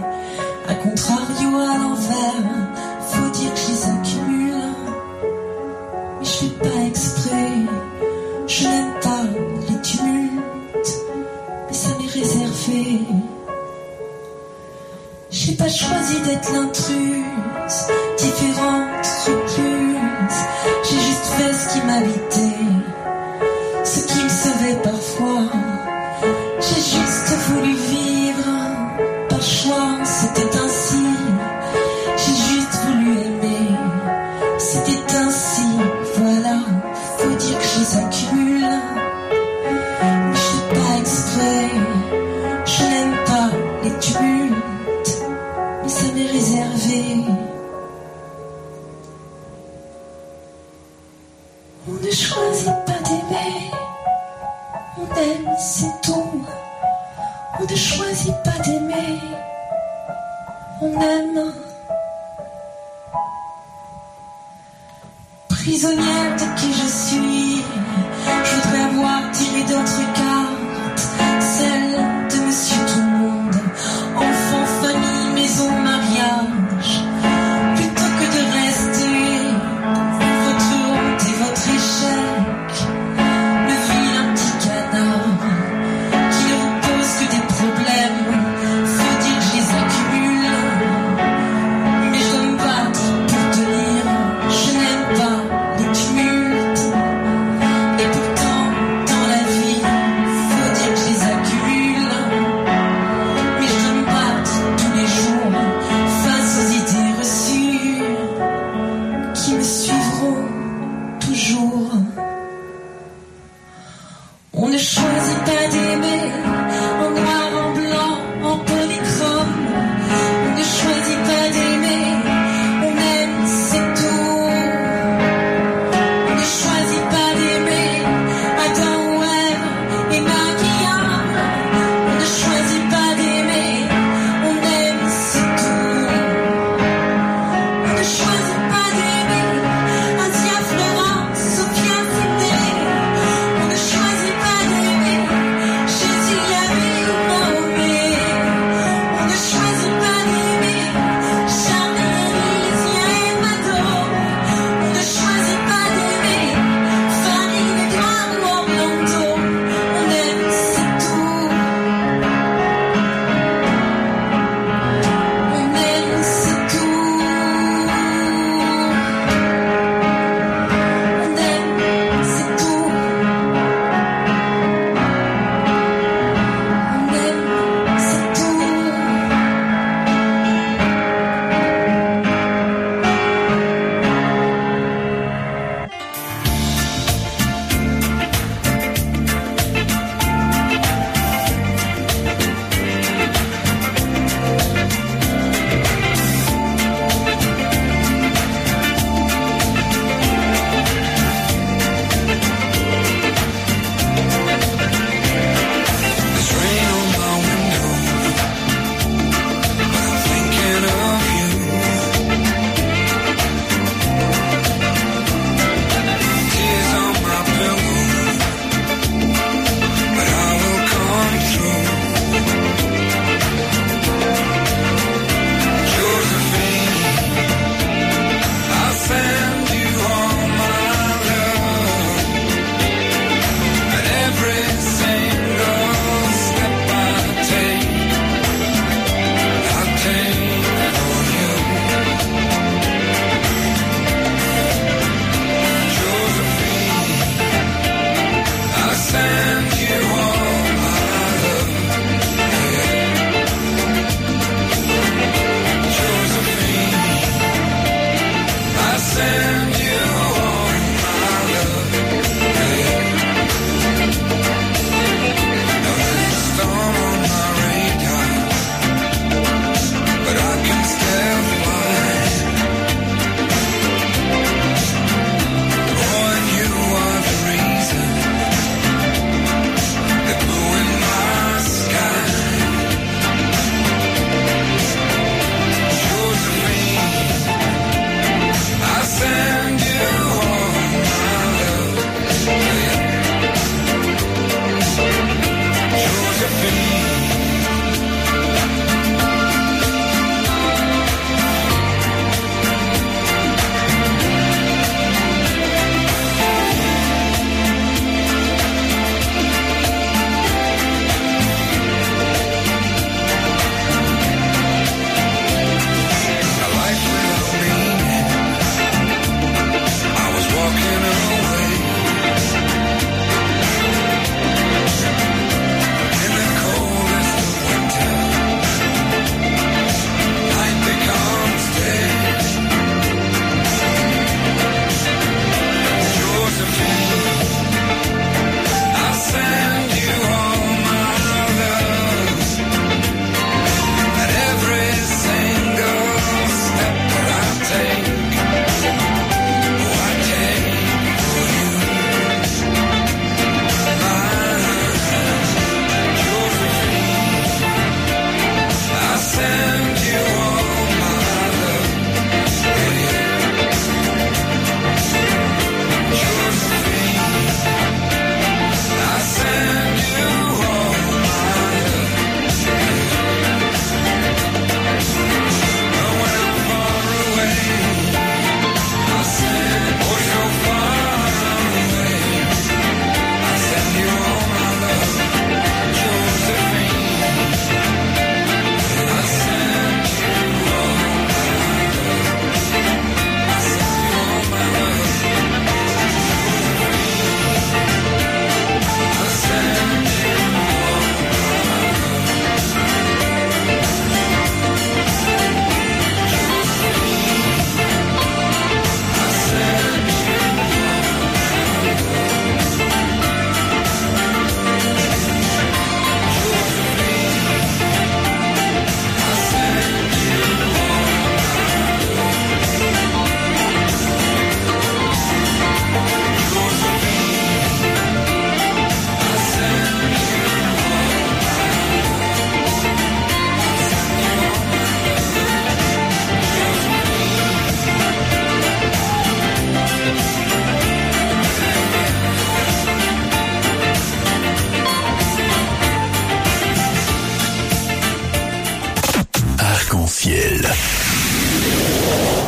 A contrario à l'envers, faut dire que je les accumule. Mais je fais pas exprès, je n'aime pas les tumultes, mais ça m'est réservé. J'ai pas choisi d'être l'intruse, différente, recluse. J'ai juste fait ce qui m'habitait, ce qui me sauvait parfois. J'ai juste voulu vivre, par choix, c'était ainsi. J'ai juste voulu aimer, c'était ainsi. Voilà, faut dire que je les accumule, mais je fais pas exprès. aime, c'est tout. On ne choisit pas d'aimer, on aime. Prisonnière de qui je suis, je voudrais avoir tiré d'autres cartes, celle de Monsieur Tout-le-Monde, enfant, famille, maison, mariage, plutôt que de rester votre honte et votre échec, le vilain petit canard qui ne vous pose que des problèmes, faut dire que je les accumule, mais je dois me battre pour tenir, je n'aime pas les tumultes, et pourtant dans la vie, faut dire que je les accumule, mais je dois me battre tous les jours face aux idées reçues qui me suivront toujours. On ne choisit pas d'aimer en noir, en blanc, en polychrome. On ne choisit pas d'aimer, on aime, c'est tout. On ne choisit pas d'aimer Adam ou Ève et Marie-Anne. On ne choisit pas d'aimer, on aime, c'est tout. On ne choisit pas d'aimer Asia, Florence, Sophia, Sydney. On ne choisit pas d'aimer Jésus,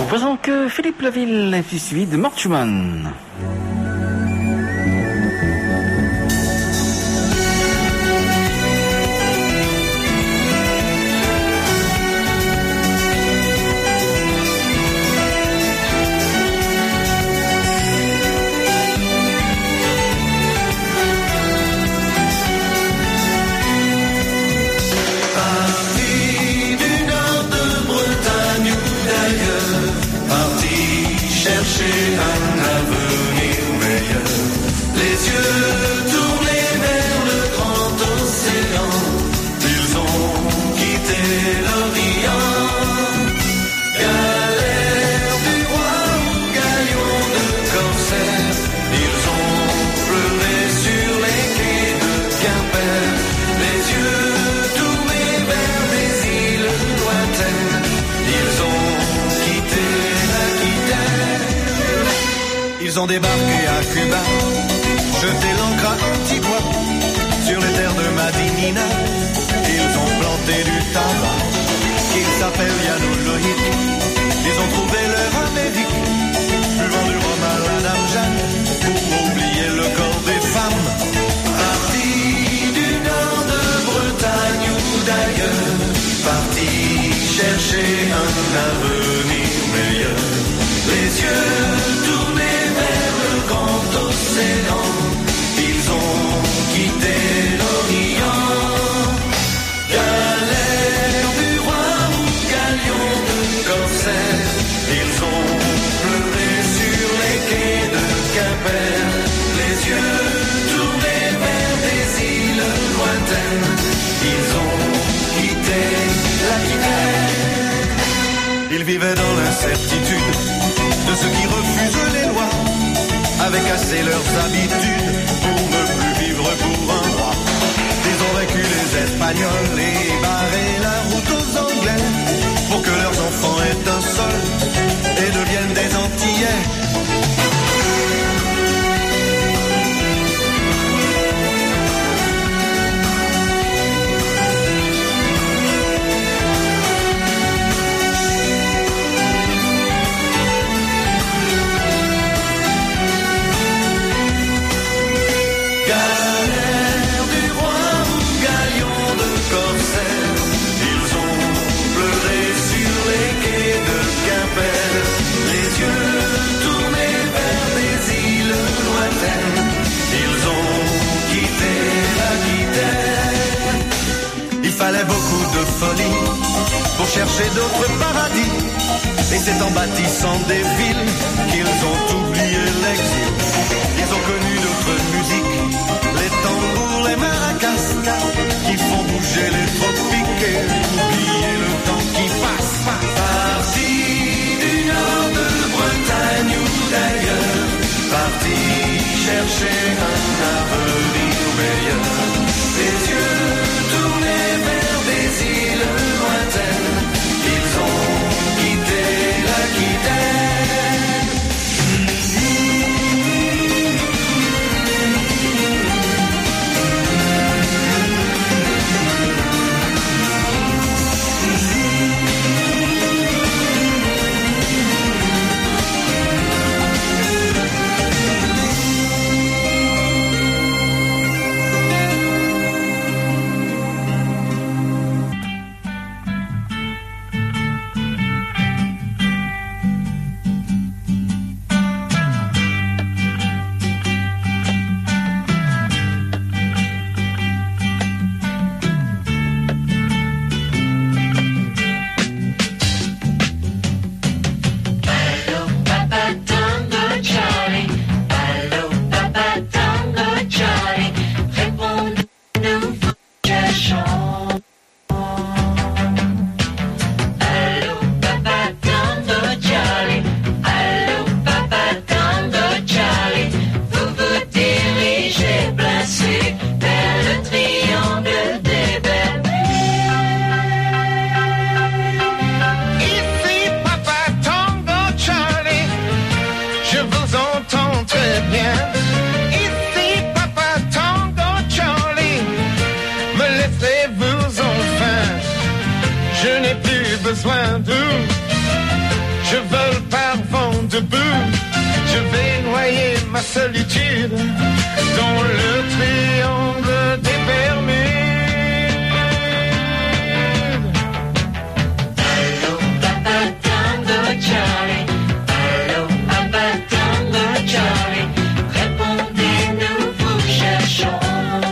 Voilà donc euh, Philippe Laville est suivi de Mort Schumann. Un avenir meilleur, les yeux tournés vers le grand océan, ils ont quitté l'Orient. Galère du roi ou galion de corsaire, ils ont pleuré sur les quais de Quimper, les yeux tournés vers des îles lointaines, ils ont quitté l'Aquitaine. Ils ont débarqué à Cuba, jeté l'ancre à Antigua, sur les terres de Madinina. Ils ont planté du tabac, qui s'appelle Yanolohic. Ils ont trouvé leur Amérique, buvant du rhum à la Dame Jeanne, pour oublier le corps des femmes. Partis du nord de Bretagne ou d'ailleurs, partis chercher un avenir meilleur. Les yeux tournés vers le grand océan, ils ont quitté l'Orient. Galère du roi ou galion de corsaire, ils ont pleuré sur les quais de Quimper, les yeux tournés vers des îles lointaines, ils ont quitté l'Aquitaine. Ils vivaient dans l'incertitude de ceux qui refusent les lois, avec assez leurs habitudes pour ne plus vivre pour un roi. Ils ont vaincu les Espagnols et barré la route aux Anglais, pour que leurs enfants aient un sol et deviennent des Antillais. Il fallait beaucoup de folie pour chercher d'autres paradis. Et c'est en bâtissant des villes qu'ils ont oublié l'exil. Ils ont connu d'autres musiques, les tambours, les maracas, qui font bouger les tropiques et oublier le temps qui passe. Partis du nord de Bretagne ou d'ailleurs, partis chercher un avenir meilleur. Les yeux tournés vers des îles lointaines, ils ont quitté l'Aquitaine. besoin d'eux. Je veux debout, je vais noyer ma solitude dans le triangle des Bermudes. Allô, papa Tango Charlie. Allô, papa Tango Charlie. Répondez-nous, vous cherchons.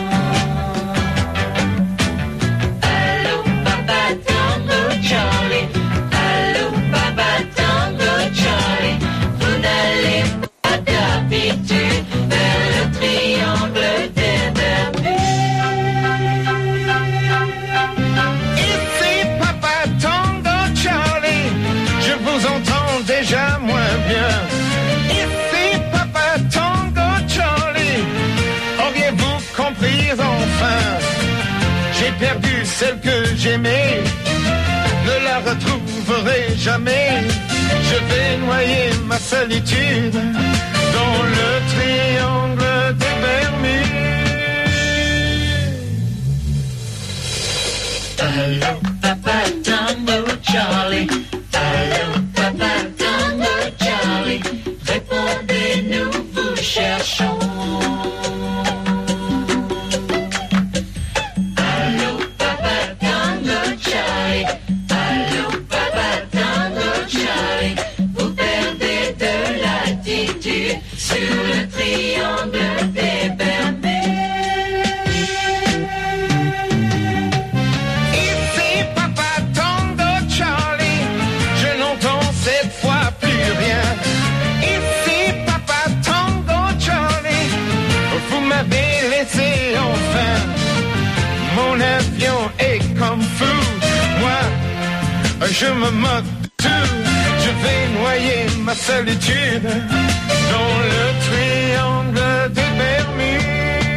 Allô, papa Tango Charlie. Allô, papa Tango Charlie. Vous n'allez pas d'habitude vers le triangle des Bermudes. Ici papa Tango Charlie, je vous entends déjà moins bien. Ici papa Tango Charlie, auriez-vous compris enfin? J'ai perdu celle que j'aimais, ne la retrouverai jamais. Je vais noyer ma solitude dans le triangle des Bermudes. Allô, papa Tango Charlie. Allô, papa Tango Charlie. Répondez-nous, vous cherchons. Allô, papa Tango Charlie. Allô, papa Tango Charlie. Vous perdez de l'attitude sur le triangle des Bermudes. Ici papa Tango Charlie, je n'entends cette fois plus rien. Ici papa Tango Charlie, vous m'avez laissé enfin. Mon avion est comme fou, moi je me moque de tout. Je vais noyer ma solitude dans le triangle des Bermudes.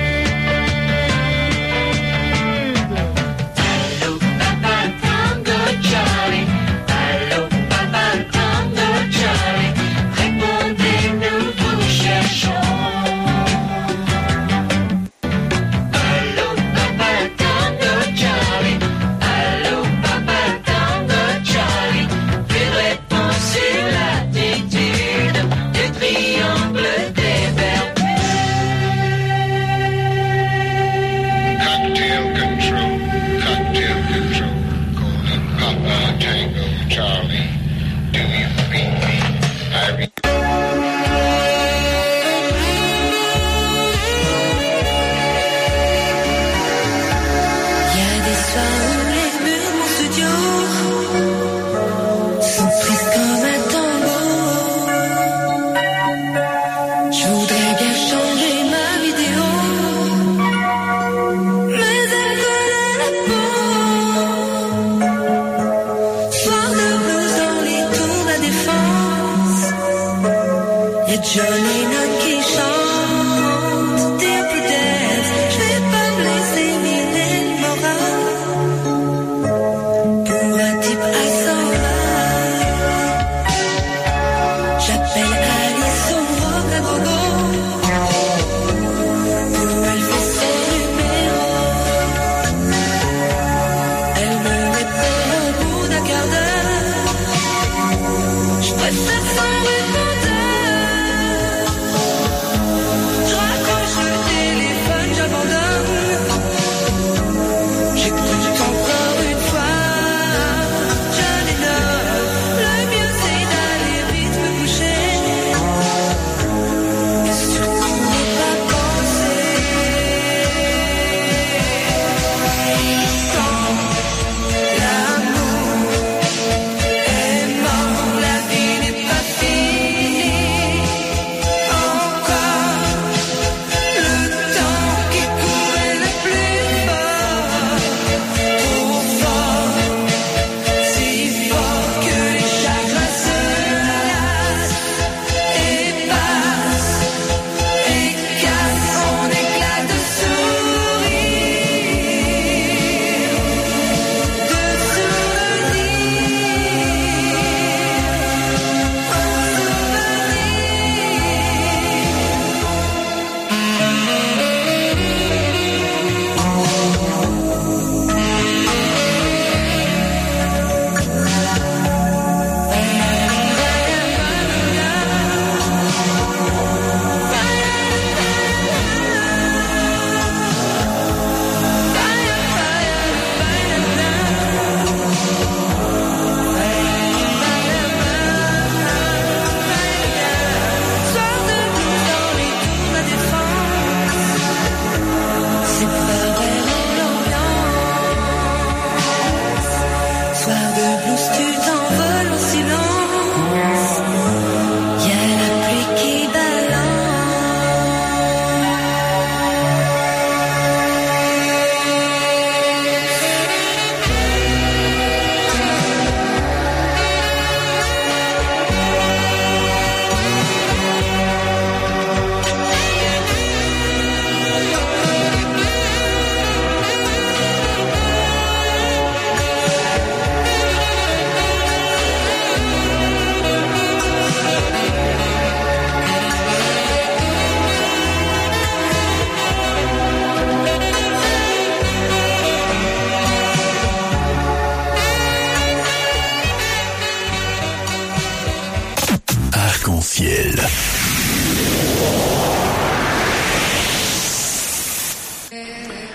Allô, papa Tango Charlie. Allô, papa Tango Charlie. Répondez-nous, vous cherchons. Allô, papa Tango Charlie. Allô, papa Tango Charlie. Plus de réponse sur l'attitude du triangle des Bermudes.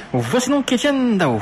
Voici donc Etienne Dao.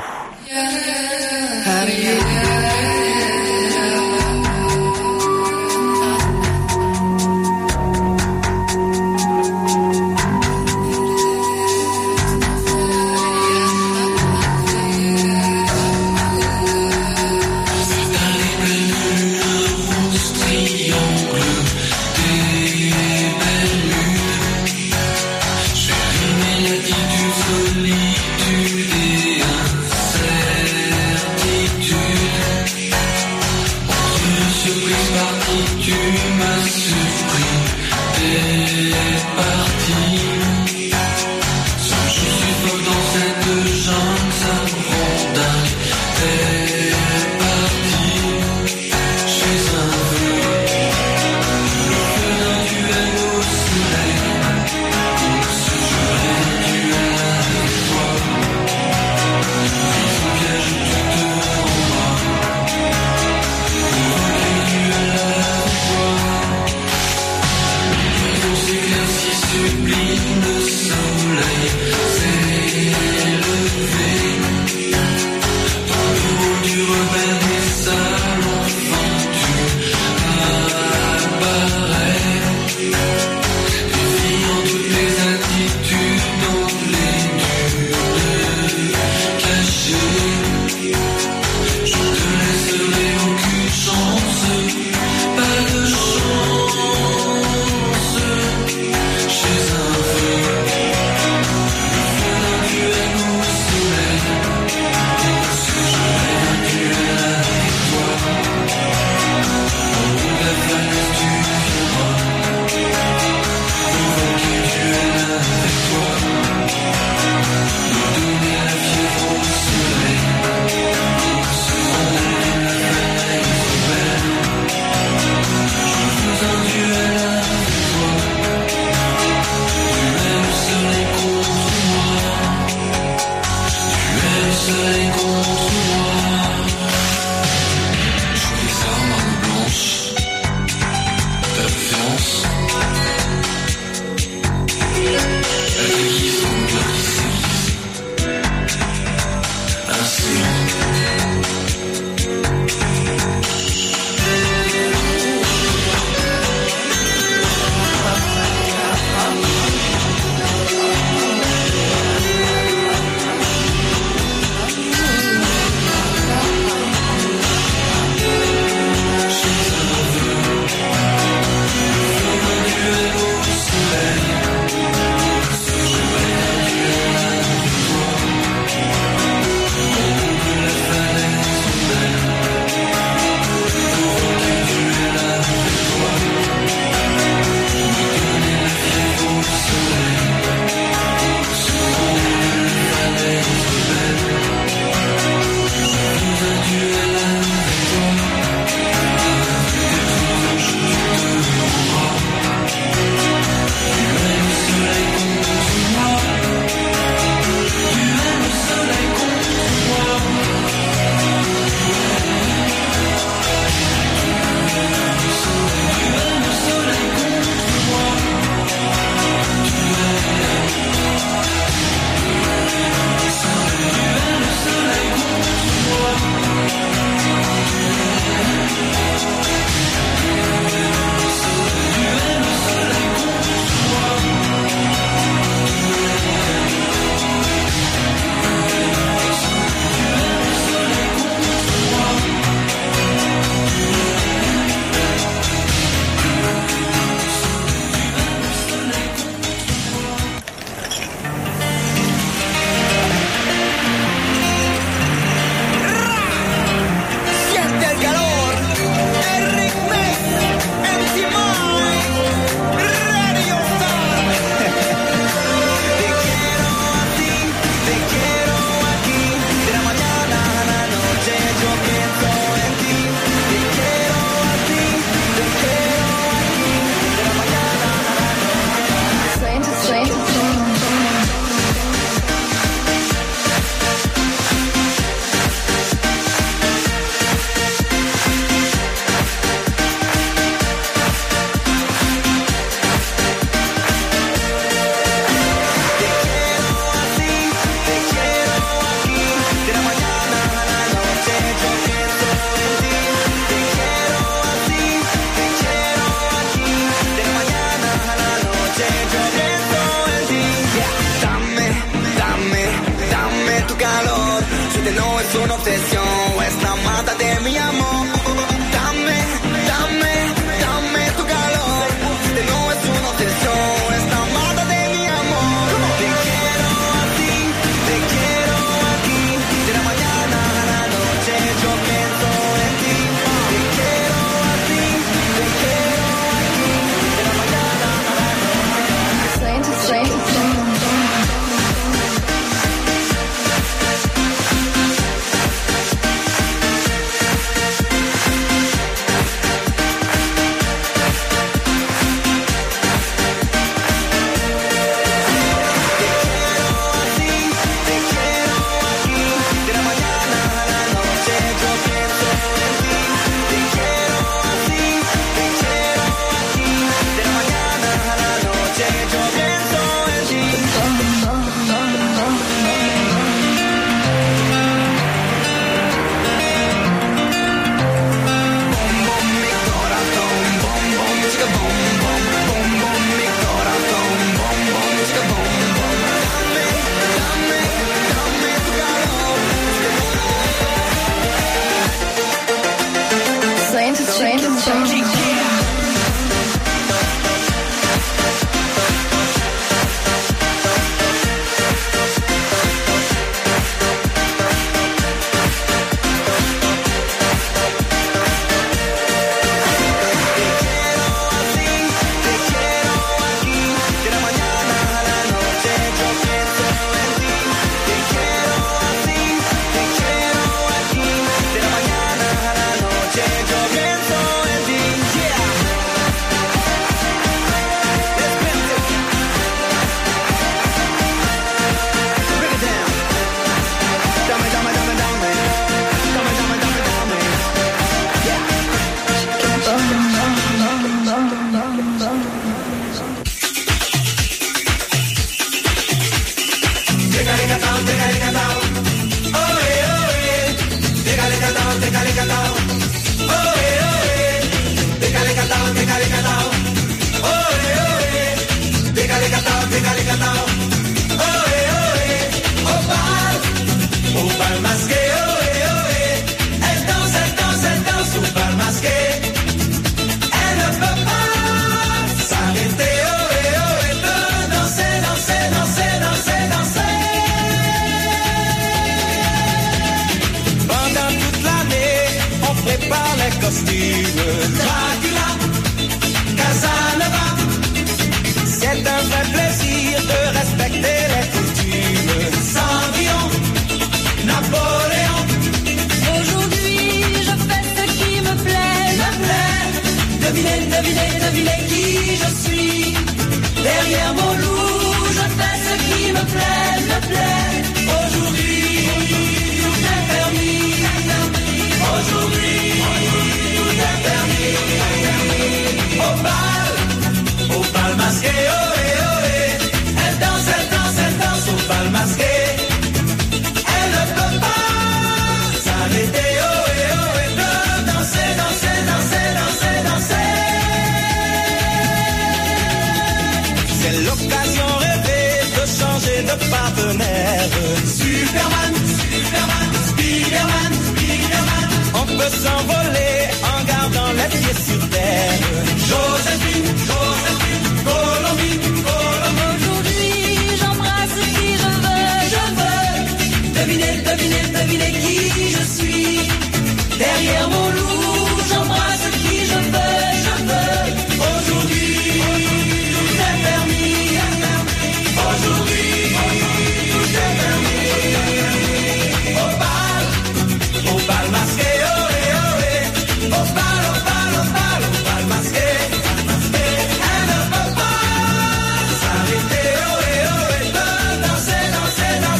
tu calor. Yo te no es una obsesión, es la mata de mi amor. Dame, dame, dame tu calor. Te no es una obsesión, es la mata de mi amor. Te quiero así, te quiero aquí. De la mañana a la noche yo pienso en ti. Te quiero así, te quiero aquí. De la mañana a la noche. Saint, saint, saint.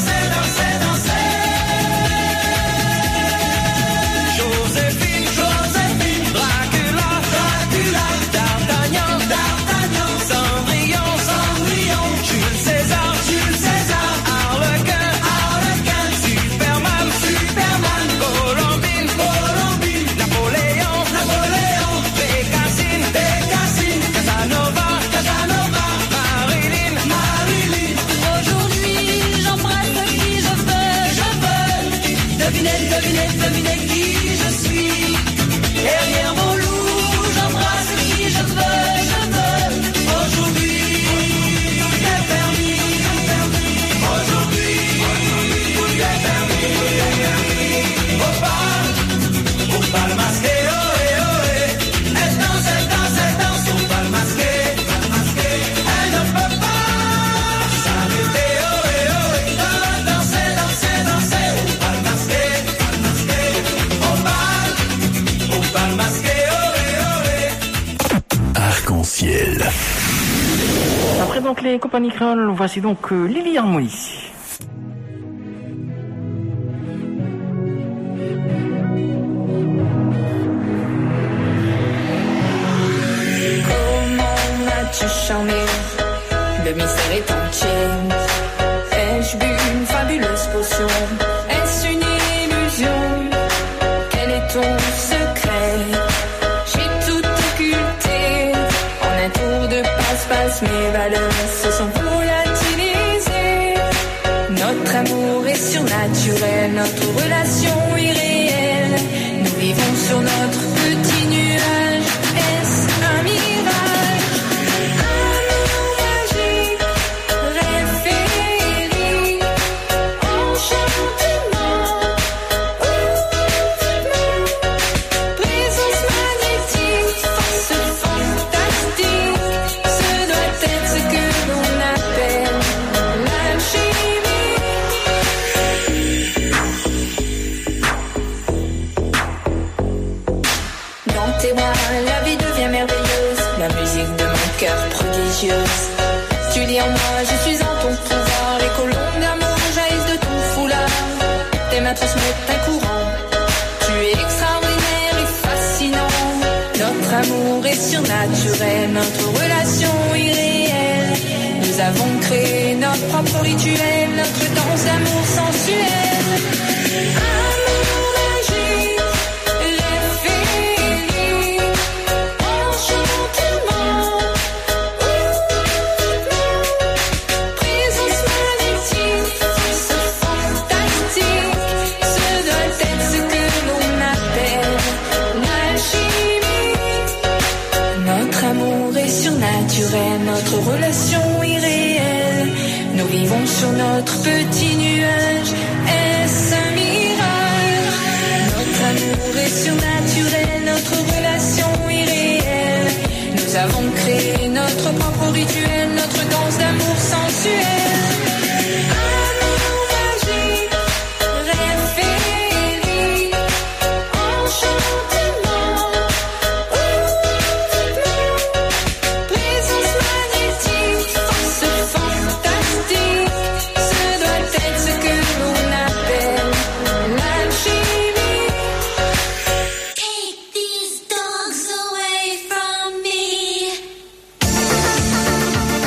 Joséphine, Joséphine. devinez, devinez, devinez qui je suis. Derrière mon loup, j'embrasse qui je veux, je veux. Aujourd'hui, tout est permis. Aujourd'hui, tout est permis. Au bal, au bal masqué, ohé, ohé. Elle danse, elle danse, elle danse au bal masqué. Elle ne peut pas s'arrêter, ohé, ohé. Danser, danser, danser au bal masqué. Au bal, au bal masqué, ohé, ohé. Arc-en-ciel. Après donc les compagnies créoles, voici donc euh, Lily Harmonie. Comment m'as-tu charmé? Le mystère est entier. Ai-je bu une fabuleuse potion? Est-ce une illusion? Quel est ton secret? J'ai tout occulté. En un tour de passe-passe, mes valeurs se sont volatilisées. Notre amour est surnaturel, notre relation irréelle. Nous vivons sur notre petit nuage. Est-ce un mirage? Amour magique, rêve féerique, enchantement, présence magnétique, force fantastique. Ce doit être ce que l'on appelle l'alchimie. Dans tes bras, la vie devient merveilleuse, la musique de mon cœur prodigieuse. Tu dis en moi, je suis en ton pouvoir, les colonnes d'amour jaillissent de ton foulard. Tes mains transmettent un courant, tu es extraordinaire et fascinant. Notre amour est surnaturel, notre relation irréelle. Nous avons créé notre propre rituel, notre danse d'amour sensuelle. Amour magique, rêve féerique, enchantement, présence magnétique, force fantastique. Ce doit être ce que l'on appelle l'alchimie. Notre amour est surnaturel, notre relation irréelle. Nous vivons sur notre petit nuage. Est-ce un mirage? Notre amour est surnaturel, notre relation irréelle. Nous avons créé notre propre rituel, notre danse d'amour sensuel. Amour magique, rêve féerique, enchantement, présence magnétique, force fantastique. Ce doit être ce que l'on appelle l'alchimie. Take these dogs away from me.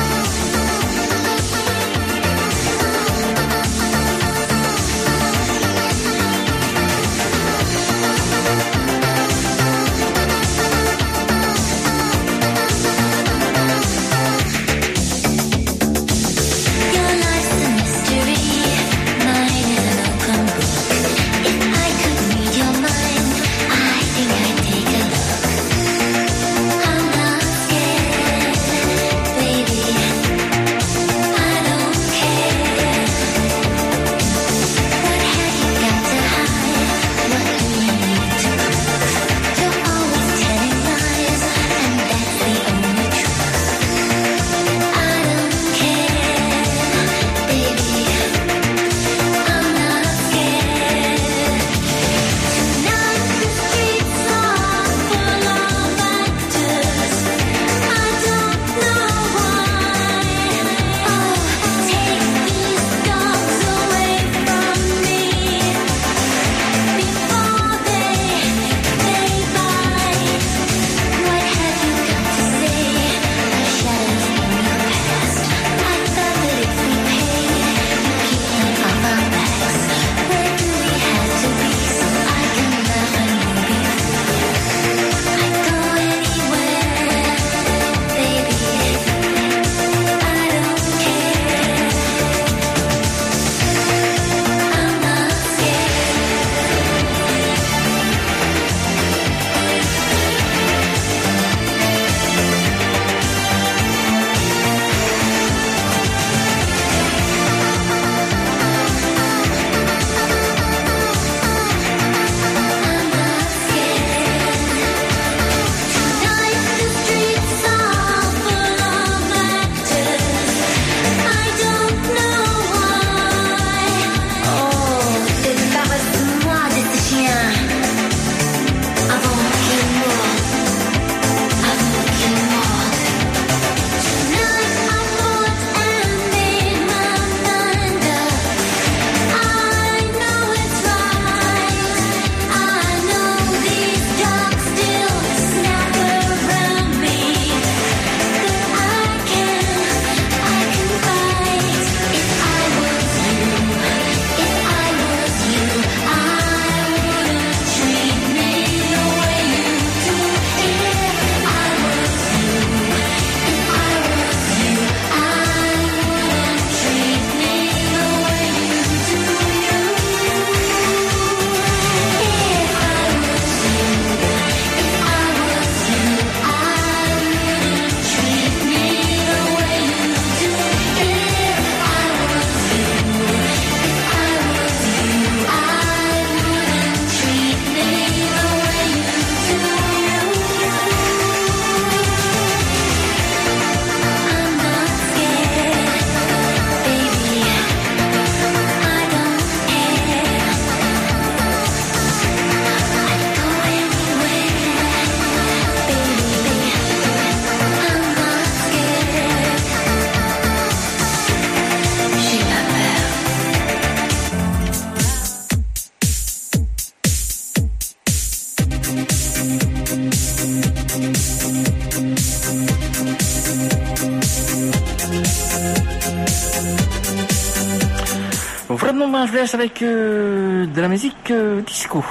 ben, je vous laisse avec euh, de la musique euh, disco.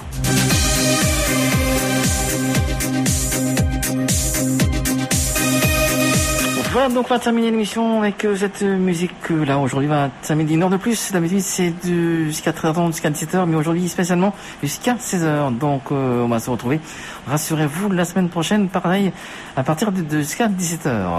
Voilà, donc on va terminer l'émission avec euh, cette musique euh, là aujourd'hui, vingt-cinq minutes, une heure de plus. La musique c'est de jusqu'à treize heures, jusqu'à dix-sept heures, mais aujourd'hui spécialement jusqu'à seize heures. Donc euh, on va se retrouver, rassurez-vous, la semaine prochaine, pareil, à partir de, de jusqu'à dix-sept heures.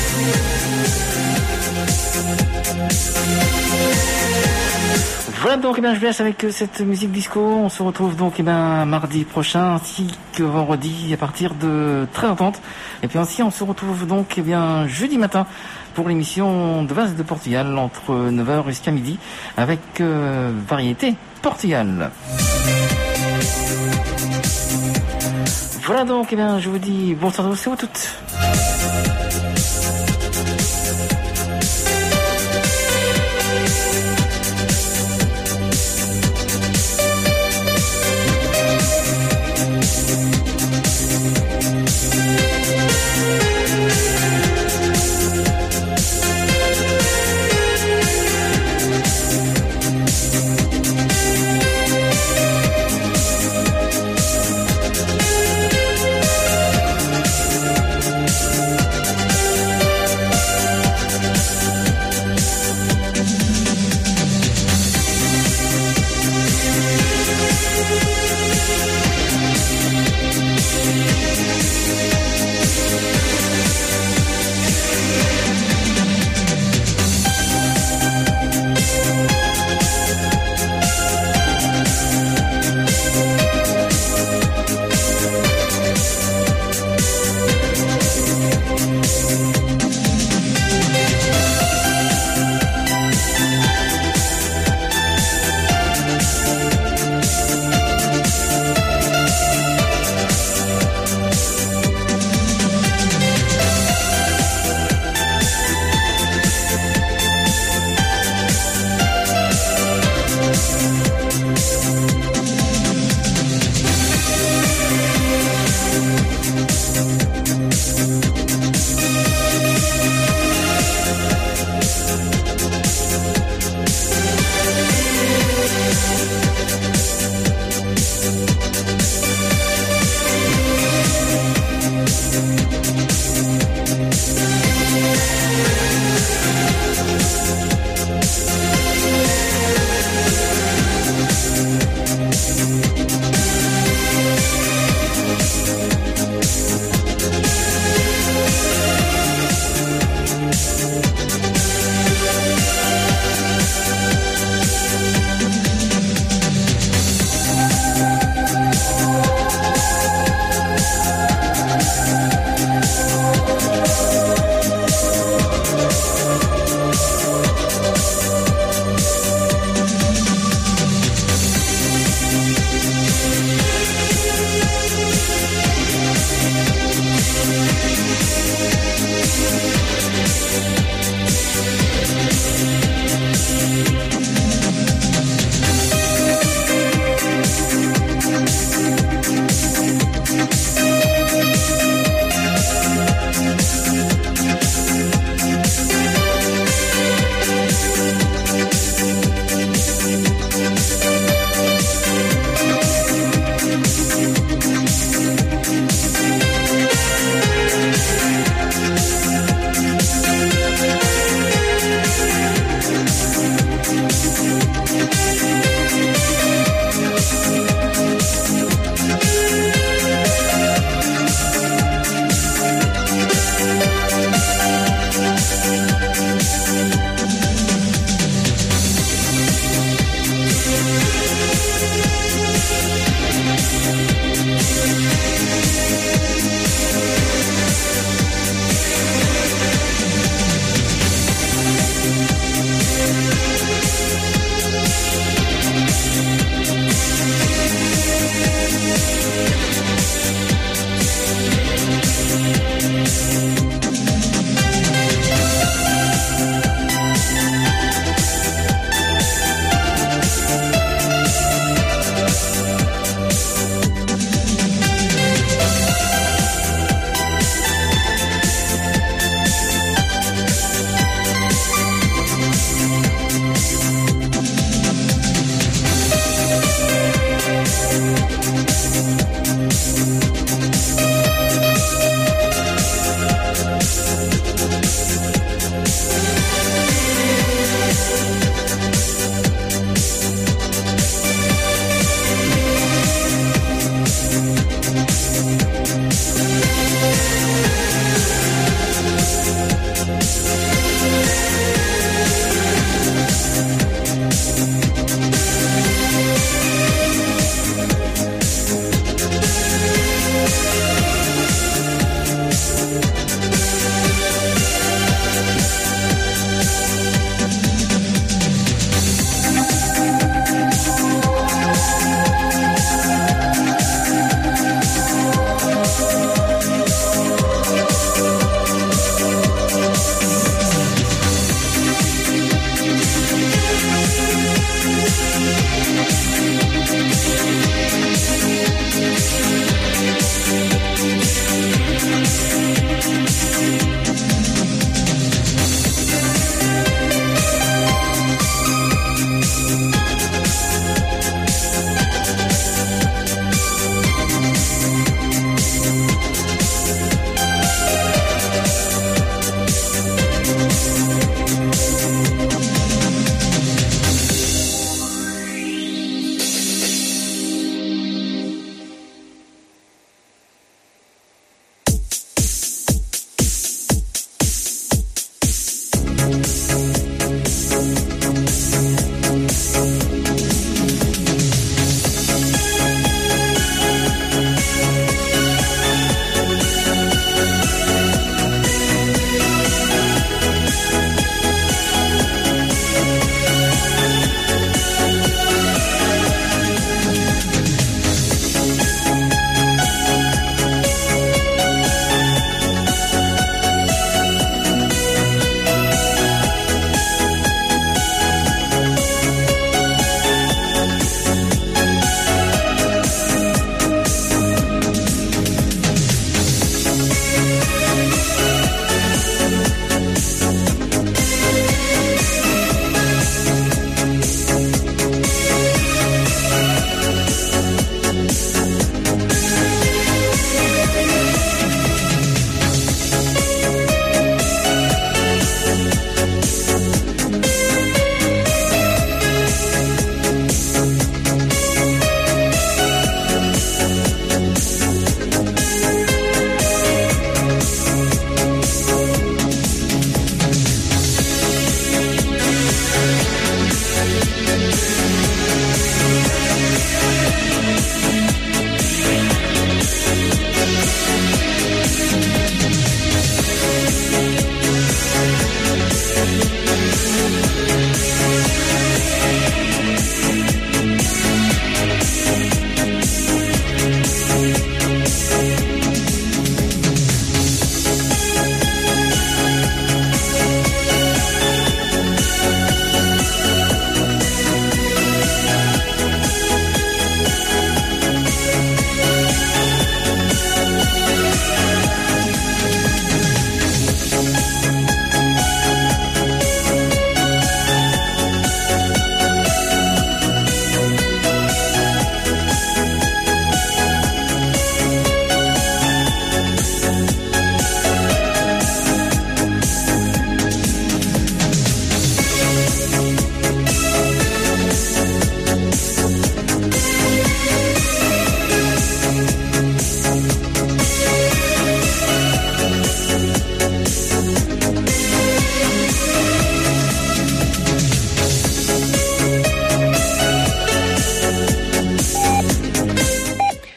Voilà, donc eh bien, je vous laisse avec cette musique disco. On se retrouve donc eh bien, mardi prochain ainsi que vendredi à partir de treize heures trente. Et puis ainsi on se retrouve donc eh bien, jeudi matin pour l'émission de Vase de Portugal entre neuf heures jusqu'à midi avec euh, Variété Portugal. Voilà donc eh bien, je vous dis bonsoir à tous et à toutes.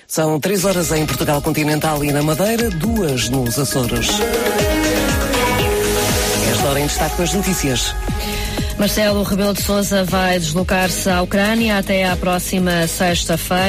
São três horas em Portugal Continental e na Madeira, duas nos Açores. Esta hora em destaque com as notícias. Marcelo Rebelo de Sousa vai deslocar-se à Ucrânia até à próxima sexta-feira.